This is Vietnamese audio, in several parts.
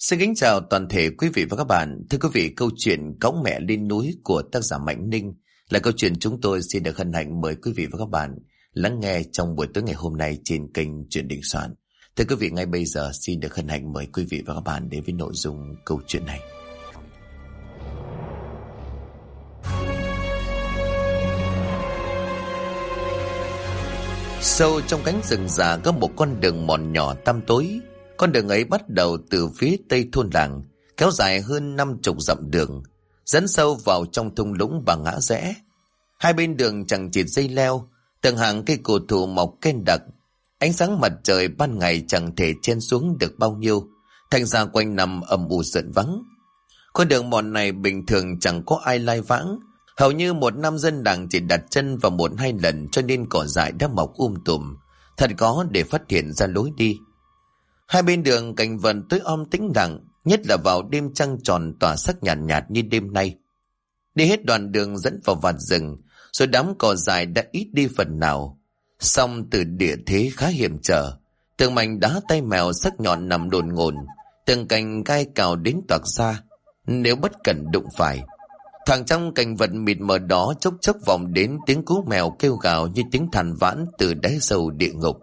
Xin kính chào toàn thể quý vị và các bạn. Thưa quý vị, câu chuyện Cõng mẹ lên núi của tác giả Mạnh Ninh là câu chuyện chúng tôi xin được hân hạnh mời quý vị và các bạn lắng nghe trong buổi tối ngày hôm nay trên kênh Chuyện Đình Soạn. Thưa quý vị, ngay bây giờ xin được hân hạnh mời quý vị và các bạn đến với nội dung câu chuyện này. Sâu trong cánh rừng già có một con đường mòn nhỏ tăm tối. Con đường ấy bắt đầu từ phía tây thôn làng, kéo dài hơn 50 dặm đường, dẫn sâu vào trong thung lũng và ngã rẽ. Hai bên đường chẳng chịt dây leo, từng hàng cây cổ thụ mọc kênh đặc. Ánh sáng mặt trời ban ngày chẳng thể chen xuống được bao nhiêu, thành ra quanh năm âm u rợn vắng. Con đường mòn này bình thường chẳng có ai lai vãng, hầu như một năm dân làng chỉ đặt chân vào 1-2 lần, cho nên cỏ dại đã mọc tùm, thật khó để phát hiện ra lối đi. Hai bên đường cảnh vật tối om tĩnh lặng, nhất là vào đêm trăng tròn tỏa sắc nhàn nhạt như đêm nay. Đi hết đoạn đường dẫn vào vạt rừng, rồi đám cỏ dại đã ít đi phần nào. Song từ địa thế khá hiểm trở, từng mảnh đá tay mèo sắc nhọn nằm đồn ngồn, từng cành gai cào đến toạc ra, nếu bất cẩn đụng phải. Thoảng trong cảnh vật mịt mờ đó chốc chốc vọng đến tiếng cú mèo kêu gào như tiếng than vãn từ đáy sâu địa ngục.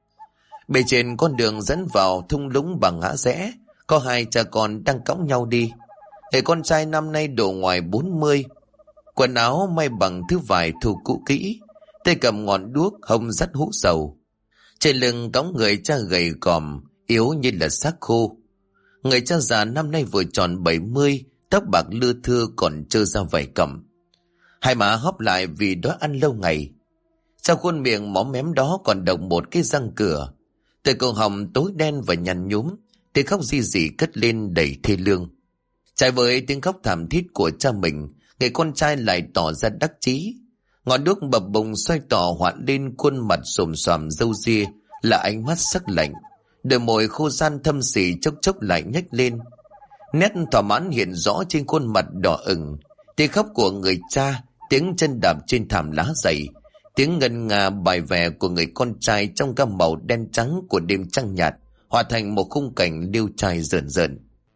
Bề trên con đường dẫn vào thung lũng và ngã rẽ, có hai cha con đang cõng nhau đi. Người con trai năm nay độ ngoài 40, quần áo may bằng thứ vải thô cũ kỹ, tay cầm ngọn đuốc, hông dắt hũ dầu. Trên lưng cõng người cha gầy còm, yếu như là xác khô. Người cha già năm nay vừa tròn 70, tóc bạc lưa thưa còn trơ ra vảy cẩm. Hai má hóp lại vì đói ăn lâu ngày. Trong khuôn miệng móm mém đó còn đọng một cái răng cửa. Từ cổ họng tối đen và nhăn nhúm, tiếng khóc ri rỉ cất lên đầy thê lương. Trái với tiếng khóc thảm thiết của cha mình, người con trai lại tỏ ra đắc chí. Ngọn đuốc bập bùng xoay tỏ hoạn lên khuôn mặt xồm xoàm râu ria, là ánh mắt sắc lạnh. Đôi môi khô ran thâm sỉ chốc chốc lại nhếch lên. Nét thỏa mãn hiện rõ trên khuôn mặt đỏ ửng. Tiếng khóc của người cha, tiếng chân đạp trên thảm lá dày, tiếng ngân nga bài vè của người con trai trong gam màu đen trắng của đêm trăng nhạt, hòa thành một khung cảnh liêu trai rợn rợn.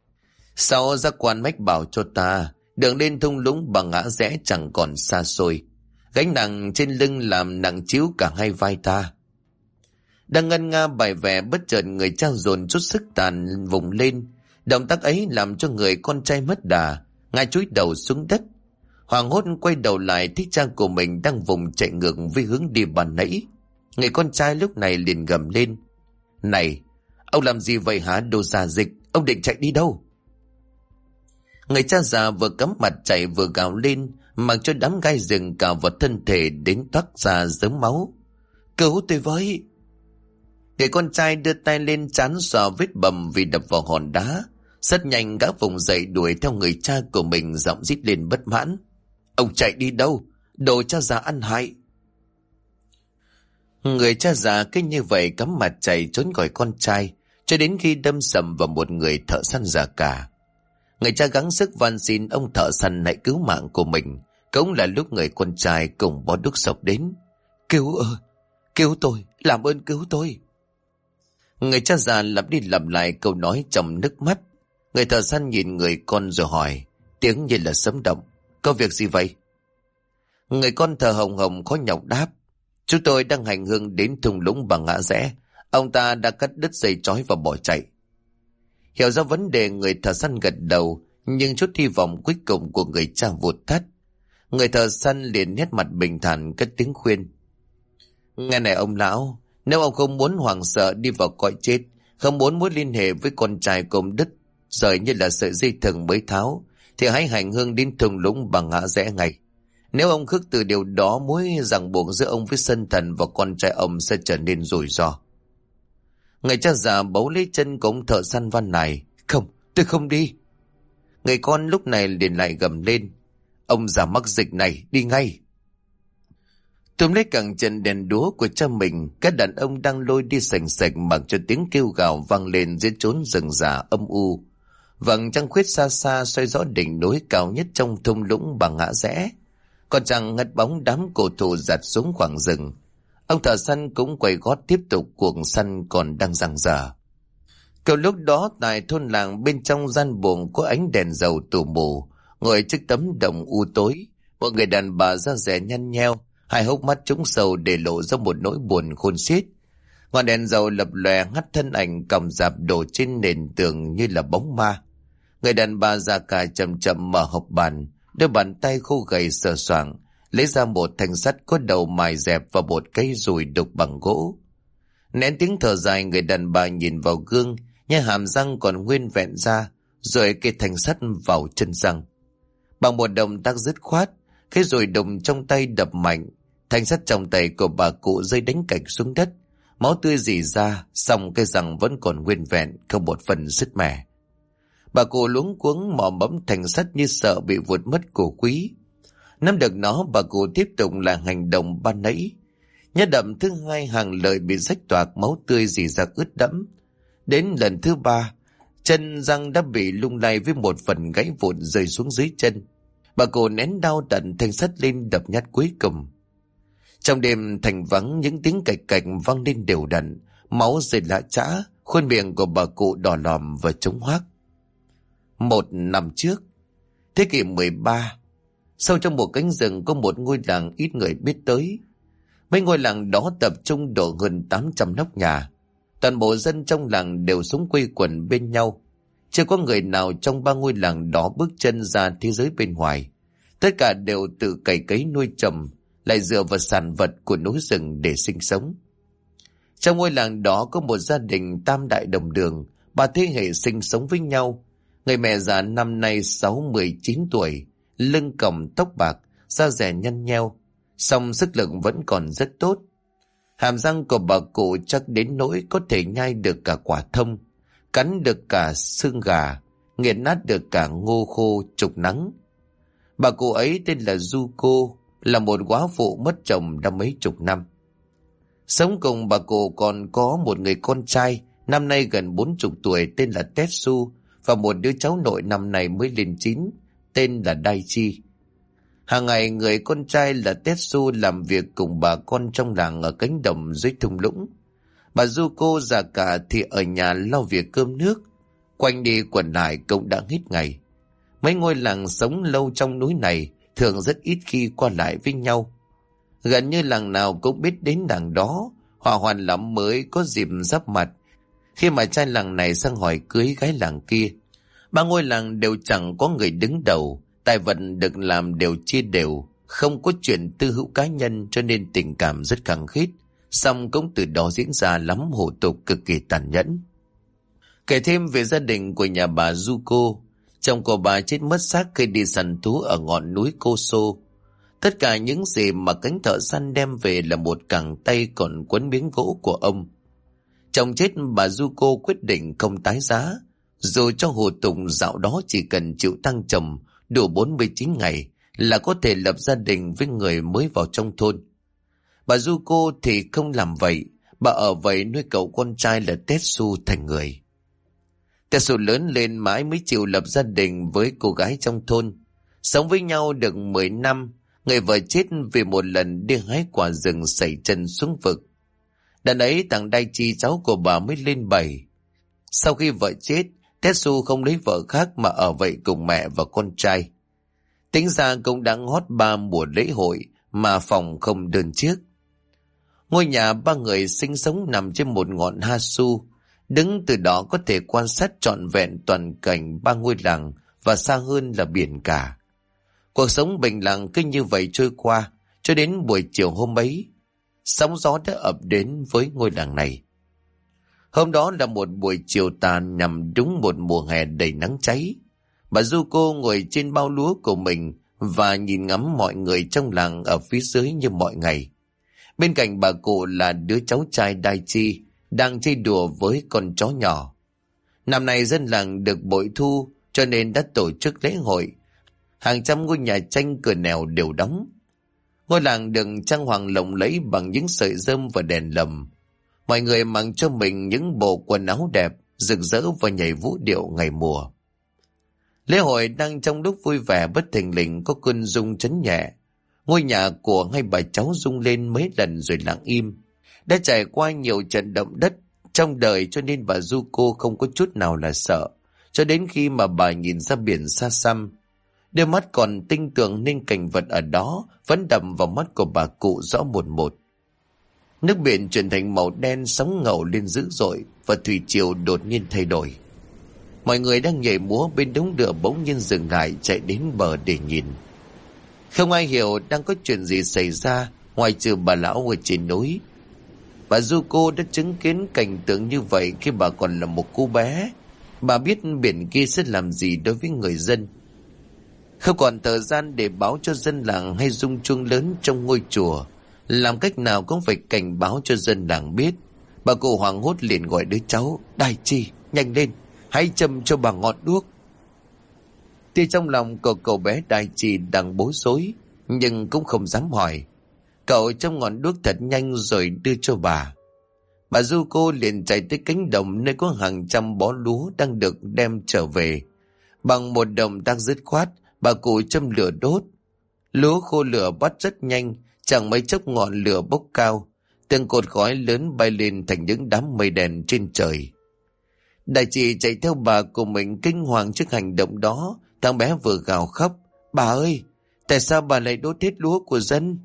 Sau giác quan mách bảo cho ta, đường lên thung lũng bằng ngã rẽ chẳng còn xa xôi. Gánh nặng trên lưng làm nặng chiếu cả hai vai ta. Đang ngân nga bài vè, bất chợt người cha dồn chút sức tàn vùng lên. Động tác ấy làm cho người con trai mất đà, ngã chúi đầu xuống đất. Hoàng hốt quay đầu lại thấy cha của mình đang vùng chạy ngược với hướng đi ban nãy. Người con trai lúc này liền gầm lên: "Này, ông làm gì vậy hả đồ già dịch? Ông định chạy đi đâu?" Người cha già vừa cắm mặt chạy vừa gào lên, mặc cho đám gai rừng cào vào thân thể đến toát ra dớm máu. "Cứu tôi với!" Người con trai đưa tay lên trán xoa vết bầm vì đập vào hòn đá. Rất nhanh gã vùng dậy đuổi theo người cha của mình, giọng rít lên bất mãn: "Ông chạy đi đâu? Đồ cha già ăn hại!" Người cha già cứ như vậy cắm mặt chạy trốn khỏi con trai, cho đến khi đâm sầm vào một người thợ săn già cả. Người cha gắng sức van xin ông thợ săn hãy cứu mạng của mình. Cũng là lúc người con trai cùng bó đuốc sộc đến: "Cứu ơi, cứu tôi, làm ơn cứu tôi!" Người cha già lặp đi lặp lại câu nói trong nước mắt. Người thợ săn nhìn người con rồi hỏi, tiếng như là sấm động: "Có việc gì vậy?" Người con thở hồng hồng khó nhọc đáp: "Chúng tôi đang hành hương đến thung lũng bằng ngã rẽ. Ông ta đã cắt đứt dây trói và bỏ chạy." Hiểu ra vấn đề, người thợ săn gật đầu, nhưng chút hy vọng cuối cùng của người cha vụt tắt. Người thợ săn liền nét mặt bình thản cất tiếng khuyên: "Nghe này ông lão, nếu ông không muốn hoảng sợ đi vào cõi chết, không muốn mối liên hệ với con trai của ông đứt rời như là sợi dây thừng mới tháo, thì hãy hành hương đến thung lũng bằng ngã rẽ ngay. Nếu ông khước từ điều đó, mối ràng buộc giữa ông với sân thần và con trai ông sẽ trở nên rủi ro." Người cha già bấu lấy chân của ông thợ săn van nài: "Không, tôi không đi." Người con lúc này liền lại gầm lên: "Ông già mắc dịch này, đi ngay!" Túm lấy cẳng chân đèn đúa của cha mình, các đàn ông đang lôi đi sành sạch, mặc cho tiếng kêu gào vang lên dưới chốn rừng già âm u. Vầng trăng khuyết xa xa soi rõ đỉnh núi cao nhất trong thung lũng bằng ngã rẽ. Còn chẳng ngất bóng đám cổ thụ giặt xuống khoảng rừng. Ông thợ săn cũng quay gót tiếp tục cuộc săn còn đang dang dở. Kiểu lúc đó tại thôn làng, bên trong gian buồng có ánh đèn dầu tù mù, ngồi trước tấm đồng u tối, một người đàn bà da dẻ nhăn nheo, hai hốc mắt trũng sầu để lộ ra một nỗi buồn khôn xiết. Ngọn đèn dầu lập lòe ngắt thân ảnh còng rạp đổ trên nền tường như là bóng ma. Người đàn bà già cả chậm chậm mở hộc bàn, đôi bàn tay khô gầy sờ soạng lấy ra một thanh sắt có đầu mài dẹp và một cây dùi đục bằng gỗ. Nén tiếng thở dài, người đàn bà nhìn vào gương, nhưng hàm răng còn nguyên vẹn ra, rồi cây thanh sắt vào chân răng. Bằng một động tác dứt khoát, cái dùi đụng trong tay đập mạnh, thanh sắt trong tay của bà cụ rơi đánh cạch xuống đất, máu tươi rỉ ra, song cái răng vẫn còn nguyên vẹn, không một phần sứt mẻ. Bà cụ luống cuống mò mẫm thanh sắt như sợ bị vụt mất cổ quý. Nắm được nó, bà cụ tiếp tục là hành động ban nãy. Nhát đậm thứ hai, hàng lợi bị rách toạc, máu tươi rỉ ra ướt đẫm. Đến lần thứ ba, chân răng đã bị lung lay với một phần gãy vụn rơi xuống dưới chân. Bà cụ nén đau đặt thanh sắt lên đập nhát cuối cùng. Trong đêm thành vắng, những tiếng cạch cạch vang lên đều đặn, máu rơi lã chã, khuôn miệng của bà cụ đỏ lòm và trống hoác. 1 năm trước, thế kỷ 13, sâu trong một cánh rừng có một ngôi làng ít người biết tới. Mấy ngôi làng đó tập trung độ hơn 800 nóc nhà. Toàn bộ dân trong làng đều sống quây quần bên nhau. Chưa có người nào trong 3 ngôi làng đó bước chân ra thế giới bên ngoài. Tất cả đều tự cày cấy nuôi trồng, lại dựa vào sản vật của núi rừng để sinh sống. Trong ngôi làng đó có một gia đình tam đại đồng đường, 3 thế hệ sinh sống với nhau. Người mẹ già năm nay 69 tuổi, lưng còng tóc bạc, da dẻ nhăn nheo, song sức lực vẫn còn rất tốt. Hàm răng của bà cụ chắc đến nỗi có thể nhai được cả quả thông, cắn được cả xương gà, nghiền nát được cả ngô khô trục nắng. Bà cụ ấy tên là Du Cô, là một góa phụ mất chồng đã mấy chục năm. Sống cùng bà cụ còn có một người con trai năm nay gần 40 tuổi tên là Tetsu, và một đứa cháu nội năm nay mới lên 9 tên là Daichi. Hàng ngày người con trai là Tetsu làm việc cùng bà con trong làng ở cánh đồng dưới thung lũng. Bà Yuko già cả thì ở nhà lo việc cơm nước. Quanh đi quẩn lại cũng đã hết ngày. Mấy ngôi làng sống lâu trong núi này thường rất ít khi qua lại với nhau. Gần như làng nào cũng biết đến làng đó, hòa hoàn lắm mới có dịp giáp mặt khi mà trai làng này sang hỏi cưới gái làng kia. 3 ngôi làng đều chẳng có người đứng đầu, tài vật được làm đều chia đều, không có chuyện tư hữu cá nhân, cho nên tình cảm rất khăng khít, song cũng từ đó diễn ra lắm hủ tục cực kỳ tàn nhẫn. Kể thêm về gia đình của nhà bà Yuko, chồng của bà chết mất xác khi đi săn thú ở ngọn núi Koso. Tất cả những gì mà cánh thợ săn đem về là một cẳng tay còn quấn miếng gỗ của ông. Chồng chết, bà Yuko quyết định không tái giá, dù cho hủ tục dạo đó chỉ cần chịu tăng chồng đủ 49 ngày là có thể lập gia đình với người mới vào trong thôn. Bà Yuko thì không làm vậy, bà ở vậy nuôi cậu con trai là Tetsu thành người. Tetsu lớn lên mãi mới chịu lập gia đình với cô gái trong thôn. Sống với nhau được 10 năm, người vợ chết vì một lần đi hái quả rừng sẩy chân xuống vực. Đợt ấy thằng Daichi cháu của bà mới lên 7. Sau khi vợ chết, Tetsu không lấy vợ khác mà ở vậy cùng mẹ và con trai. Tính ra cũng đã ngót 3 mùa lễ hội mà phòng không đơn chiếc. Ngôi nhà 3 người sinh sống nằm trên một ngọn Hasu, đứng từ đó có thể quan sát trọn vẹn toàn cảnh 3 ngôi làng và xa hơn là biển cả. Cuộc sống bình lặng cứ như vậy trôi qua cho đến buổi chiều hôm ấy. Sóng gió đã ập đến với ngôi làng này. Hôm đó là một buổi chiều tà, nằm đúng một mùa hè đầy nắng cháy. Bà Yuko ngồi trên bao lúa của mình và nhìn ngắm mọi người trong làng ở phía dưới như mọi ngày. Bên cạnh bà cụ là đứa cháu trai Daichi đang chơi đùa với con chó nhỏ. Năm nay dân làng được bội thu cho nên đã tổ chức lễ hội. Hàng trăm ngôi nhà tranh cửa nẻo đều đóng. Ngôi làng được trang hoàng lộng lẫy bằng những sợi rơm và đèn lồng. Mọi người mặc cho mình những bộ quần áo đẹp, rực rỡ và nhảy vũ điệu ngày mùa. Lễ hội đang trong lúc vui vẻ, bất thình lình có cơn rung chấn nhẹ. Ngôi nhà của hai bà cháu rung lên mấy lần rồi lặng im. Đã trải qua nhiều trận động đất, trong đời, cho nên bà Zuko không có chút nào là sợ. Cho đến khi mà bà nhìn ra biển xa xăm, đôi mắt còn tinh tường nên cảnh vật ở đó vẫn đập vào mắt của bà cụ rõ một một. Nước biển chuyển thành màu đen, sóng ngầu lên dữ dội và thủy triều đột nhiên thay đổi. Mọi người đang nhảy múa bên đống lửa bỗng nhiên dừng lại, chạy đến bờ để nhìn. Không ai hiểu đang có chuyện gì xảy ra ngoài trừ bà lão ở trên núi. Bà Zuko đã chứng kiến cảnh tượng như vậy khi bà còn là một cô bé. Bà biết biển kia sẽ làm gì đối với người dân. Không còn thời gian để báo cho dân làng hay rung chuông lớn trong ngôi chùa. Làm cách nào cũng phải cảnh báo cho dân làng biết. Bà cụ hoảng hốt liền gọi đứa cháu: Đài Chi, nhanh lên, hãy châm cho bà ngọn đuốc. Tuy trong lòng của cậu bé Đài Chi đang bối rối, nhưng cũng không dám hỏi. Cậu châm ngọn đuốc thật nhanh rồi đưa cho bà. Bà Zuko liền chạy tới cánh đồng nơi có hàng trăm bó lúa đang được đem trở về. Bằng một động tác dứt khoát, bà cụ châm lửa đốt. Lúa khô lửa bắt rất nhanh, chẳng mấy chốc ngọn lửa bốc cao. Từng cột khói lớn bay lên thành những đám mây đèn trên trời. Đại chị chạy theo bà của mình kinh hoàng trước hành động đó. Thằng bé vừa gào khóc: Bà ơi, tại sao bà lại đốt hết lúa của dân?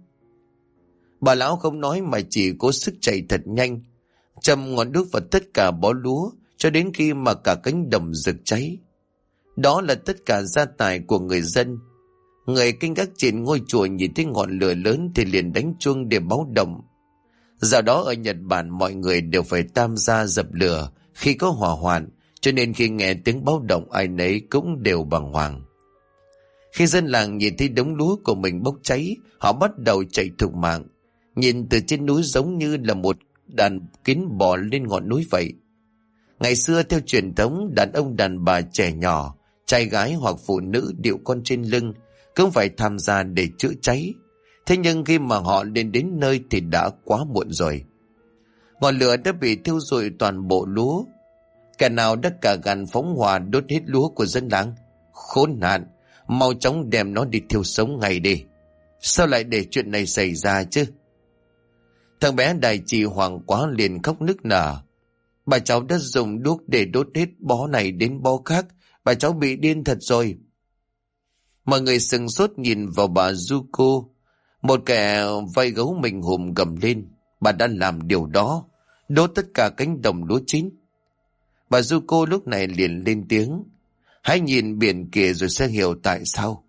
Bà lão không nói mà chỉ cố sức chạy thật nhanh, châm ngọn đuốc vào tất cả bó lúa cho đến khi mà cả cánh đồng rực cháy. Đó là tất cả gia tài của người dân. Người canh gác trên ngôi chùa nhìn thấy ngọn lửa lớn thì liền đánh chuông để báo động. Dạo đó ở Nhật Bản mọi người đều phải tham gia dập lửa khi có hỏa hoạn, cho nên khi nghe tiếng báo động ai nấy cũng đều bàng hoàng. Khi dân làng nhìn thấy đống lúa của mình bốc cháy, họ bắt đầu chạy thục mạng. Nhìn từ trên núi giống như là một đàn kiến bò lên ngọn núi vậy. Ngày xưa theo truyền thống, đàn ông đàn bà trẻ nhỏ, trai gái hoặc phụ nữ điệu con trên lưng cũng phải tham gia để chữa cháy. Thế nhưng khi mà họ lên đến nơi thì đã quá muộn rồi. Ngọn lửa đã bị thiêu rụi toàn bộ lúa. Kẻ nào đã cả gan phóng hỏa đốt hết lúa của dân làng? Khốn nạn, mau chóng đem nó đi thiêu sống ngay đi. Sao lại để chuyện này xảy ra chứ? Thằng bé Đại Trì hoảng quá liền khóc nức nở. Bà cháu đã dùng đuốc để đốt hết bó này đến bó khác. Bà cháu bị điên thật rồi. Mọi người sừng sốt nhìn vào bà Zuko. Một kẻ vai gấu mình hùm gầm lên: Bà đã làm điều đó, đốt tất cả cánh đồng lúa chín. Bà Zuko lúc này liền lên tiếng: Hãy nhìn biển kìa rồi sẽ hiểu tại sao.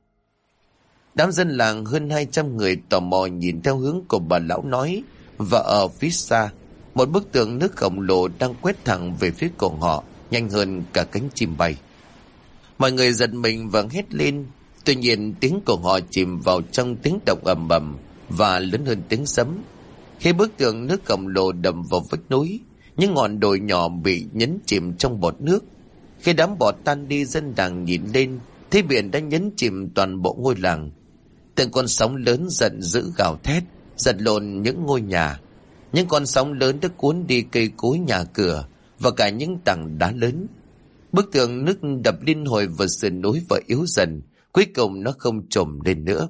Đám dân làng hơn 200 người tò mò nhìn theo hướng của bà lão nói, và ở phía xa, một bức tường nước khổng lồ đang quét thẳng về phía của họ, nhanh hơn cả cánh chim bay. Mọi người giật mình và hét lên. Tuy nhiên tiếng của họ chìm vào trong tiếng động ầm ầm và lớn hơn tiếng sấm. Khi bức tường nước khổng lồ đâm vào vách núi, những ngọn đồi nhỏ bị nhấn chìm trong bọt nước. Khi đám bọt tan đi, dân làng nhìn lên, thấy biển đã nhấn chìm toàn bộ ngôi làng. Từng con sóng lớn giận dữ gào thét, giật lộn những ngôi nhà. Những con sóng lớn đã cuốn đi cây cối nhà cửa và cả những tảng đá lớn. Bức tường nước đập liên hồi vào sườn núi và yếu dần, cuối cùng nó không trồm lên nữa.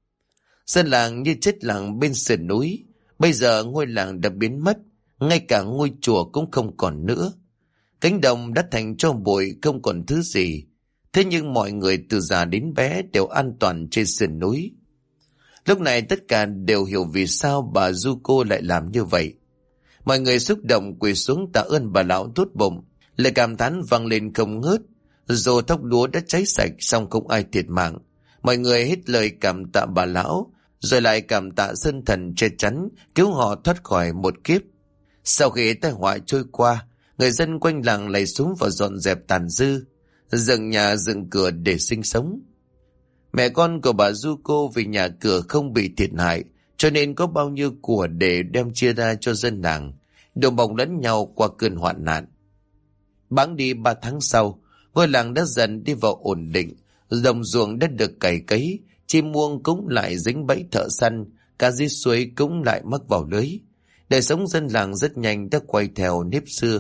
Dân làng như chết lặng bên sườn núi. Bây giờ ngôi làng đã biến mất, ngay cả ngôi chùa cũng không còn nữa. Cánh đồng đã thành tro bụi, không còn thứ gì. Thế nhưng mọi người từ già đến bé đều an toàn trên sườn núi. Lúc này tất cả đều hiểu vì sao bà Zuko lại làm như vậy. Mọi người xúc động quỳ xuống tạ ơn bà lão tốt bụng. Lời cảm thán vang lên không ngớt. Dù thóc lúa đã cháy sạch song không ai thiệt mạng. Mọi người hết lời cảm tạ bà lão, rồi lại cảm tạ sơn thần che chắn cứu họ thoát khỏi một kiếp. Sau khi tai họa trôi qua, người dân quanh làng lạy xuống và dọn dẹp tàn dư, dựng nhà dựng cửa để sinh sống. Mẹ con của bà Zuko vì nhà cửa không bị thiệt hại, cho nên có bao nhiêu của để đem chia ra cho dân làng, đùm bọc lẫn nhau qua cơn hoạn nạn. Bẵng đi 3 tháng sau, ngôi làng đã dần đi vào ổn định, đồng ruộng đã được cày cấy, chim muông cũng lại dính bẫy thợ săn, cá dưới suối cũng lại mắc vào lưới. Đời sống dân làng rất nhanh đã quay theo nếp xưa.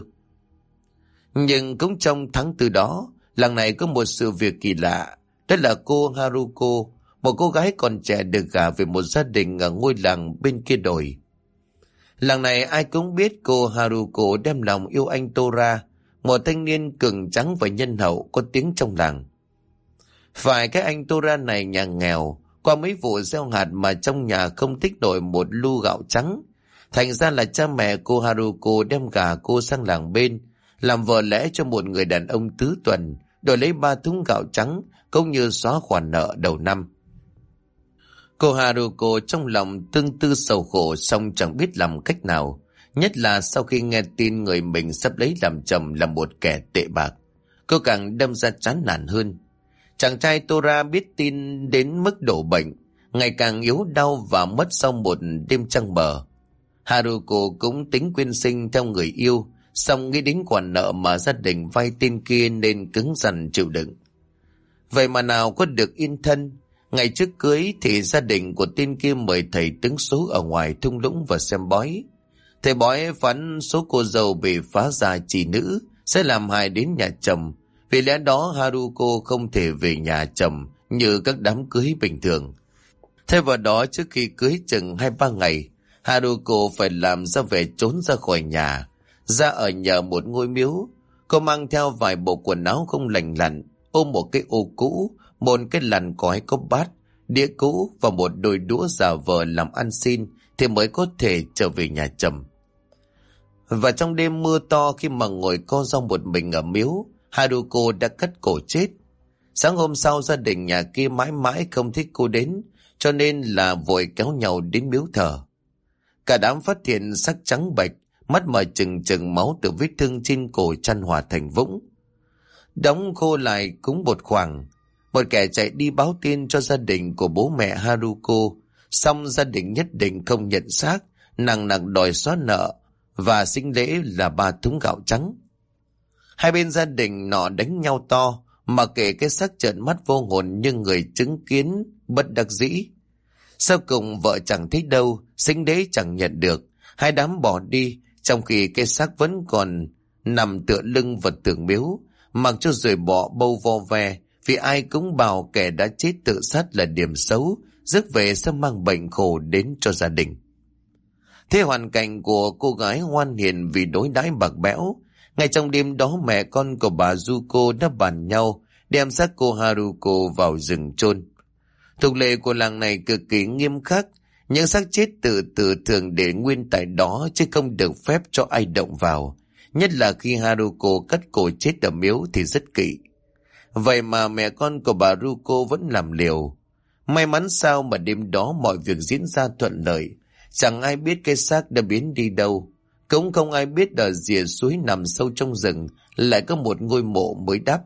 Nhưng cũng trong tháng tư đó, làng này có một sự việc kỳ lạ. Đó là cô Haruko, một cô gái còn trẻ được gả về một gia đình ở ngôi làng bên kia đồi. Làng này ai cũng biết cô Haruko đem lòng yêu anh Tora, một thanh niên cường tráng và nhân hậu có tiếng trong làng. Phải cái anh Tora này nhà nghèo, qua mấy vụ gieo hạt mà trong nhà không tích nổi một lu gạo trắng. Thành ra là cha mẹ cô Haruko đem gả cô sang làng bên, làm vợ lẽ cho một người đàn ông tứ tuần, đổi lấy 3 thúng gạo trắng, cũng như xóa khoản nợ đầu năm. Cô Haruko trong lòng tương tư sầu khổ, song chẳng biết làm cách nào, nhất là sau khi nghe tin người mình sắp lấy làm chồng là một kẻ tệ bạc. Cô càng đâm ra chán nản hơn. Chàng trai Tora biết tin đến mức đổ bệnh, ngày càng yếu đau và mất sau một đêm trăng bờ. Haruko cũng tính quyên sinh theo người yêu, song nghĩ đến khoản nợ mà gia đình vay tên kia nên cứng rắn chịu đựng. Vậy mà nào có được yên thân. Ngày trước cưới thì gia đình của tên kia mời thầy tướng số ở ngoài thung lũng và xem bói. Thầy bói phán số cô dâu bị phá gia chỉ nữ sẽ làm hại đến nhà chồng. Vì lẽ đó Haruko không thể về nhà chồng như các đám cưới bình thường. Thay vào đó, trước khi cưới chừng 2-3 ngày, Haruko phải làm ra vẻ trốn ra khỏi nhà, ra ở nhờ một ngôi miếu. Cô mang theo vài bộ quần áo không lành lặn, ôm một cái ô cũ, một cái lằn cói có bát, đĩa cũ và một đôi đũa giả vờ làm ăn xin thì mới có thể trở về nhà chồng. Và trong đêm mưa to, khi mà ngồi co ro một mình ở miếu, Haruko đã cắt cổ chết. Sáng hôm sau, gia đình nhà kia mãi mãi không thích cô đến, cho nên là vội kéo nhau đến miếu thờ. Cả đám phát hiện xác trắng bệch, mắt mở trừng trừng, máu từ vết thương trên cổ chan hòa thành vũng. Đóng khô lại cũng một khoảng. Một kẻ chạy đi báo tin cho gia đình của bố mẹ Haruko, xong gia đình nhất định không nhận xác, nặng nặng đòi xóa nợ và sinh lễ là 3 thúng gạo trắng. Hai bên gia đình nọ đánh nhau to, mà kể cái xác trợn mắt vô hồn như người chứng kiến bất đắc dĩ. Sau cùng vợ chẳng thấy đâu, sinh lễ chẳng nhận được, hai đám bỏ đi, trong khi cái xác vẫn còn nằm tựa lưng vào tường miếu, mặc cho rồi bỏ bâu vo ve, vì ai cũng bảo kẻ đã chết tự sát là điểm xấu, rước về sẽ mang bệnh khổ đến cho gia đình. Thế hoàn cảnh của cô gái ngoan hiền vì đối đãi bạc bẽo. Ngay trong đêm đó, mẹ con của bà Zuko đã bàn nhau đem xác cô Haruko vào rừng chôn. Tục lệ của làng này cực kỳ nghiêm khắc, những xác chết tự tử thường để nguyên tại đó chứ không được phép cho ai động vào, nhất là khi Haruko cắt cổ chết ở miếu thì rất kỵ. Vậy mà mẹ con của bà Ruko vẫn làm liều. May mắn sao mà đêm đó mọi việc diễn ra thuận lợi, chẳng ai biết cái xác đã biến đi đâu, cũng không ai biết ở rìa suối nằm sâu trong rừng lại có một ngôi mộ mới đắp.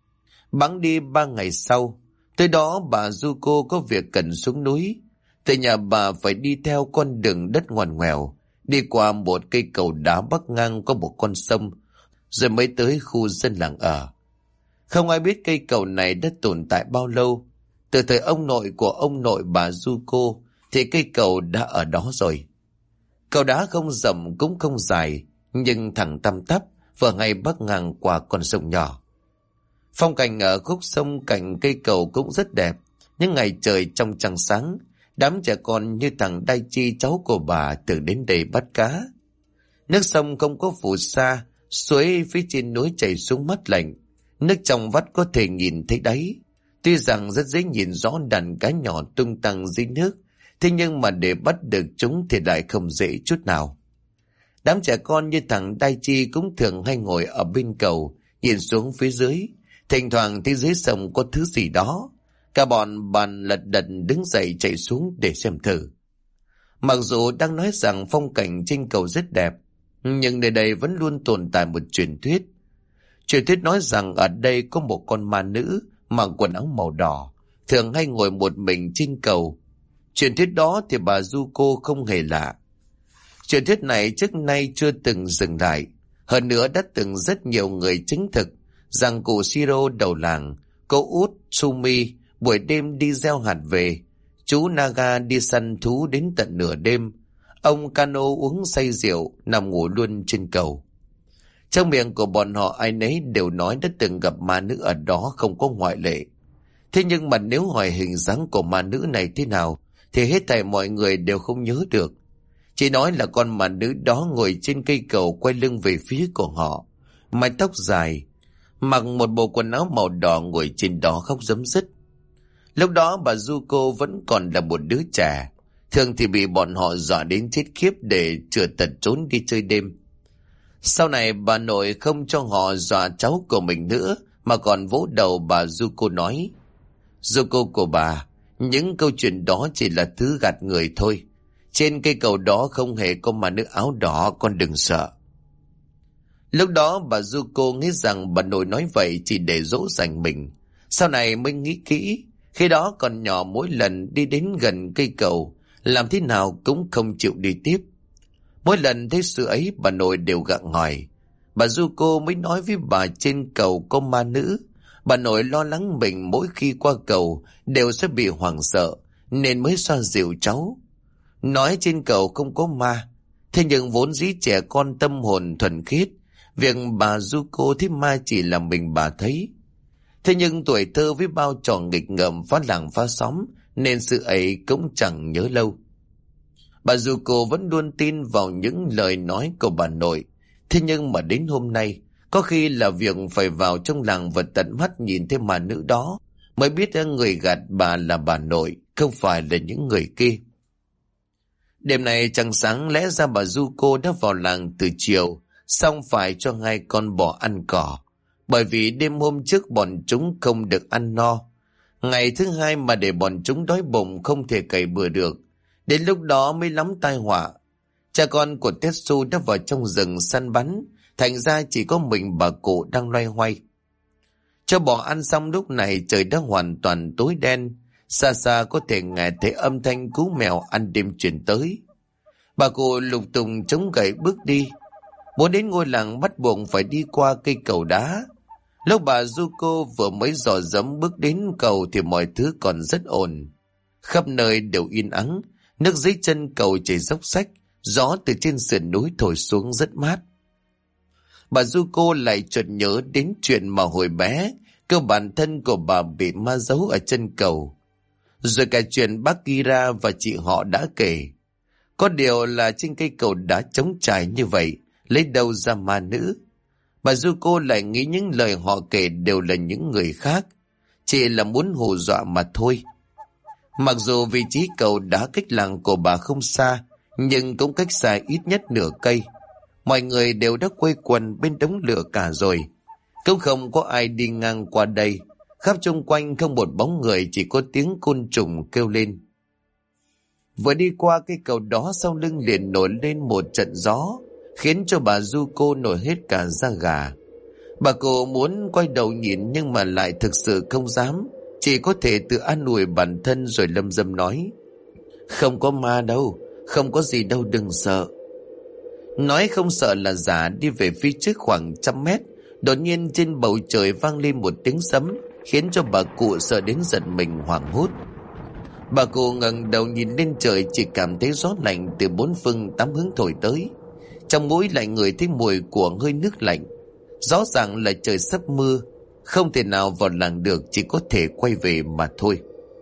Bẵng đi 3 ngày sau, tới đó bà Zuko có việc cần xuống núi. Từ nhà bà phải đi theo con đường đất ngoằn ngoèo, đi qua một cây cầu đá bắc ngang có một con sông, rồi mới tới khu dân làng ở. Không ai biết cây cầu này đã tồn tại bao lâu. Từ thời ông nội của ông nội bà Zuko thì cây cầu đã ở đó rồi. Cầu đá không rộng cũng không dài, nhưng thẳng tăm tắp, vừa ngay bắc ngang qua con sông nhỏ. Phong cảnh ở khúc sông cạnh cây cầu cũng rất đẹp. Những ngày trời trong trăng sáng, đám trẻ con như thằng Daichi cháu của bà thường đến đây bắt cá. Nước sông không có phù sa, suối phía trên núi chảy xuống mát lạnh. Nước trong vắt có thể nhìn thấy đáy. Tuy rằng rất dễ nhìn rõ đàn cá nhỏ tung tăng dưới nước, thế nhưng mà để bắt được chúng thì lại không dễ chút nào. Đám trẻ con như thằng Daichi cũng thường hay ngồi ở bên cầu, nhìn xuống phía dưới. Thỉnh thoảng thấy dưới sông có thứ gì đó. Cả bọn bàn lật đật đứng dậy chạy xuống để xem thử. Mặc dù đang nói rằng phong cảnh trên cầu rất đẹp, nhưng nơi đây vẫn luôn tồn tại một truyền thuyết. Truyền thuyết nói rằng ở đây có một con ma nữ mặc quần áo màu đỏ, thường hay ngồi một mình trên cầu. Truyền thuyết đó thì bà Zuko không hề lạ. Truyền thuyết này trước nay chưa từng dừng lại. Hơn nữa đã từng rất nhiều người chứng thực rằng cụ Shiro đầu làng, cô út Sumi buổi đêm đi gieo hạt về, chú Naga đi săn thú đến tận nửa đêm, ông Kano uống say rượu nằm ngủ luôn trên cầu. Trong miệng của bọn họ ai nấy đều nói đã từng gặp ma nữ ở đó, không có ngoại lệ. Thế nhưng mà nếu hỏi hình dáng của ma nữ này thế nào thì hết thảy mọi người đều không nhớ được. Chị nói là con mà nữ đó ngồi trên cây cầu quay lưng về phía của họ, mái tóc dài, mặc một bộ quần áo màu đỏ ngồi trên đó khóc rấm rứt. Lúc đó bà Zuko vẫn còn là một đứa trẻ, thường thì bị bọn họ dọa đến chết khiếp để chừa tật trốn đi chơi đêm. Sau này bà nội không cho họ dọa cháu của mình nữa, mà còn vỗ đầu bà Zuko nói: Zuko của bà, những câu chuyện đó chỉ là thứ gạt người thôi. Trên cây cầu đó không hề có mà nữ áo đỏ, con đừng sợ. Lúc đó bà Zuko nghĩ rằng bà nội nói vậy chỉ để dỗ dành mình. Sau này mới nghĩ kỹ, khi đó còn nhỏ, mỗi lần đi đến gần cây cầu, làm thế nào cũng không chịu đi tiếp. Mỗi lần thấy sự ấy, bà nội đều gặng hỏi. Bà Zuko mới nói với bà trên cầu có ma nữ. Bà nội lo lắng mình mỗi khi qua cầu đều sẽ bị hoảng sợ, nên mới xoa dịu cháu. Nói trên cầu không có ma, thế nhưng vốn dĩ trẻ con tâm hồn thuần khiết, việc bà Zuko thấy ma chỉ là mình bà thấy. Thế nhưng tuổi thơ với bao trò nghịch ngợm phá làng phá xóm, nên sự ấy cũng chẳng nhớ lâu. Bà Zuko vẫn luôn tin vào những lời nói của bà nội. Thế nhưng mà đến hôm nay, có khi là việc phải vào trong làng và tận mắt nhìn thấy ma nữ đó, mới biết người gạt bà là bà nội, không phải là những người kia. Đêm này trăng sáng, lẽ ra bà Zuko đã vào làng từ chiều, xong phải cho hai con bò ăn cỏ, bởi vì đêm hôm trước bọn chúng không được ăn no. Ngày thứ hai mà để bọn chúng đói bụng không thể cày bừa được, đến lúc đó mới lắm tai họa. Cha con của Tetsu đã vào trong rừng săn bắn, thành ra chỉ có mình bà cụ đang loay hoay. Cho bò ăn xong, lúc này trời đã hoàn toàn tối đen, xa xa có thể nghe thấy âm thanh cú mèo ăn đêm truyền tới. Bà cụ lục tùng chống gậy bước đi. Muốn đến ngôi làng bắt buộc phải đi qua cây cầu đá. Lúc bà Zuko vừa mới dò dẫm bước đến cầu thì mọi thứ còn rất ổn. Khắp nơi đều yên ắng, nước dưới chân cầu chảy róc rách, gió từ trên sườn núi thổi xuống rất mát. Bà Zuko lại chợt nhớ đến chuyện mà hồi bé, cơ bản thân của bà bị ma giấu ở chân cầu. Rồi cả chuyện bác Kira và chị họ đã kể. Có điều là trên cây cầu đá trống trải như vậy, lấy đâu ra ma nữ? Bà Zuko lại nghĩ những lời họ kể đều là những người khác, chỉ là muốn hù dọa mà thôi. Mặc dù vị trí cầu đá cách làng của bà không xa, nhưng cũng cách xa ít nhất nửa cây. Mọi người đều đã quây quần bên đống lửa cả rồi. Cũng không có ai đi ngang qua đây. Khắp chung quanh không một bóng người, chỉ có tiếng côn trùng kêu lên. Vừa đi qua cây cầu đó, sau lưng liền nổi lên một trận gió, khiến cho bà Zuko nổi hết cả da gà. Bà cô muốn quay đầu nhìn nhưng mà lại thực sự không dám, chỉ có thể tự an ủi bản thân rồi lâm dâm nói: Không có ma đâu, không có gì đâu, đừng sợ. Nói không sợ là giả, đi về phía trước khoảng 100 mét, đột nhiên trên bầu trời vang lên một tiếng sấm, khiến cho bà cụ sợ đến giật mình hoảng hốt. Bà cụ ngẩng đầu nhìn lên trời, chỉ cảm thấy gió lạnh từ bốn phương tám hướng thổi tới. Trong mũi lại ngửi thấy mùi của hơi nước lạnh. Rõ ràng là trời sắp mưa, không thể nào vào làng được, chỉ có thể quay về mà thôi.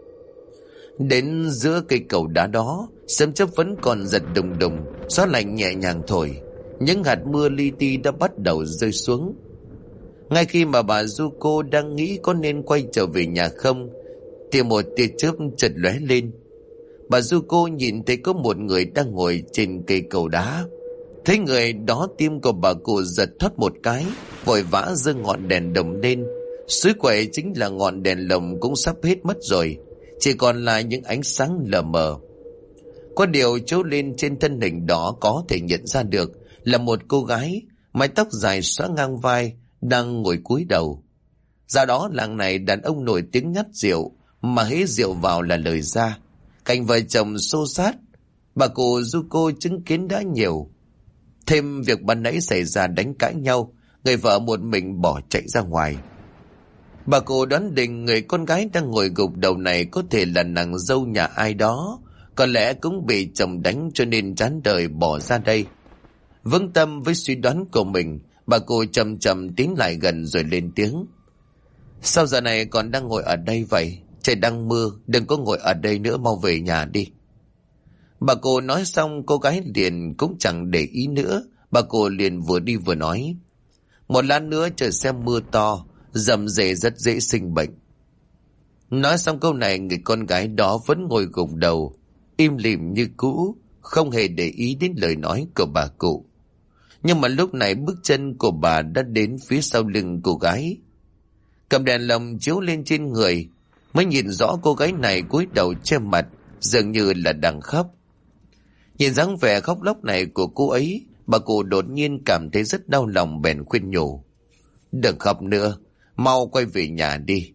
Đến giữa cây cầu đá đó, sấm chớp vẫn còn giật đùng đùng, gió lạnh nhẹ nhàng thổi, những hạt mưa li ti đã bắt đầu rơi xuống. Ngay khi mà bà Zuko đang nghĩ có nên quay trở về nhà không, thì một tia chớp chợt lóe lên. Bà Zuko nhìn thấy có một người đang ngồi trên cây cầu đá. Thấy người đó, tim của bà cụ giật thoát một cái, vội vã giơ ngọn đèn đồng lên. Suối quậy chính là ngọn đèn lồng cũng sắp hết mất rồi, chỉ còn lại những ánh sáng lờ mờ. Có điều chiếu lên trên thân hình đó có thể nhận ra được là một cô gái, mái tóc dài xõa ngang vai, đang ngồi cúi đầu. Ra đó làng này đàn ông nổi tiếng nhắt rượu, mà hễ rượu vào là lời ra. Cảnh vợ chồng xô xát, bà cụ Zuko chứng kiến đã nhiều. Thêm việc ban nãy xảy ra đánh cãi nhau, người vợ một mình bỏ chạy ra ngoài. Bà cụ đoán định người con gái đang ngồi gục đầu này có thể là nàng dâu nhà ai đó, có lẽ cũng bị chồng đánh cho nên chán đời bỏ ra đây. Vững tâm với suy đoán của mình, bà cụ chậm chậm tiến lại gần rồi lên tiếng: Sao giờ này còn đang ngồi ở đây vậy? Trời đang mưa, đừng có ngồi ở đây nữa, mau về nhà đi. Bà cụ nói xong cô gái liền cũng chẳng để ý nữa. Bà cụ liền vừa đi vừa nói: một lát nữa trời sẽ mưa to, rầm rề rất dễ sinh bệnh. Nói xong câu này, người con gái đó vẫn ngồi gục đầu, im lìm như cũ, không hề để ý đến lời nói của bà cụ. Nhưng mà lúc này bước chân của bà đã đến phía sau lưng cô gái. Cầm đèn lồng chiếu lên trên người, mới nhìn rõ cô gái này cúi đầu che mặt, dường như là đang khóc. Nhìn dáng vẻ khóc lóc này của cô ấy, bà cụ đột nhiên cảm thấy rất đau lòng, bèn khuyên nhủ: đừng khóc nữa, mau quay về nhà đi.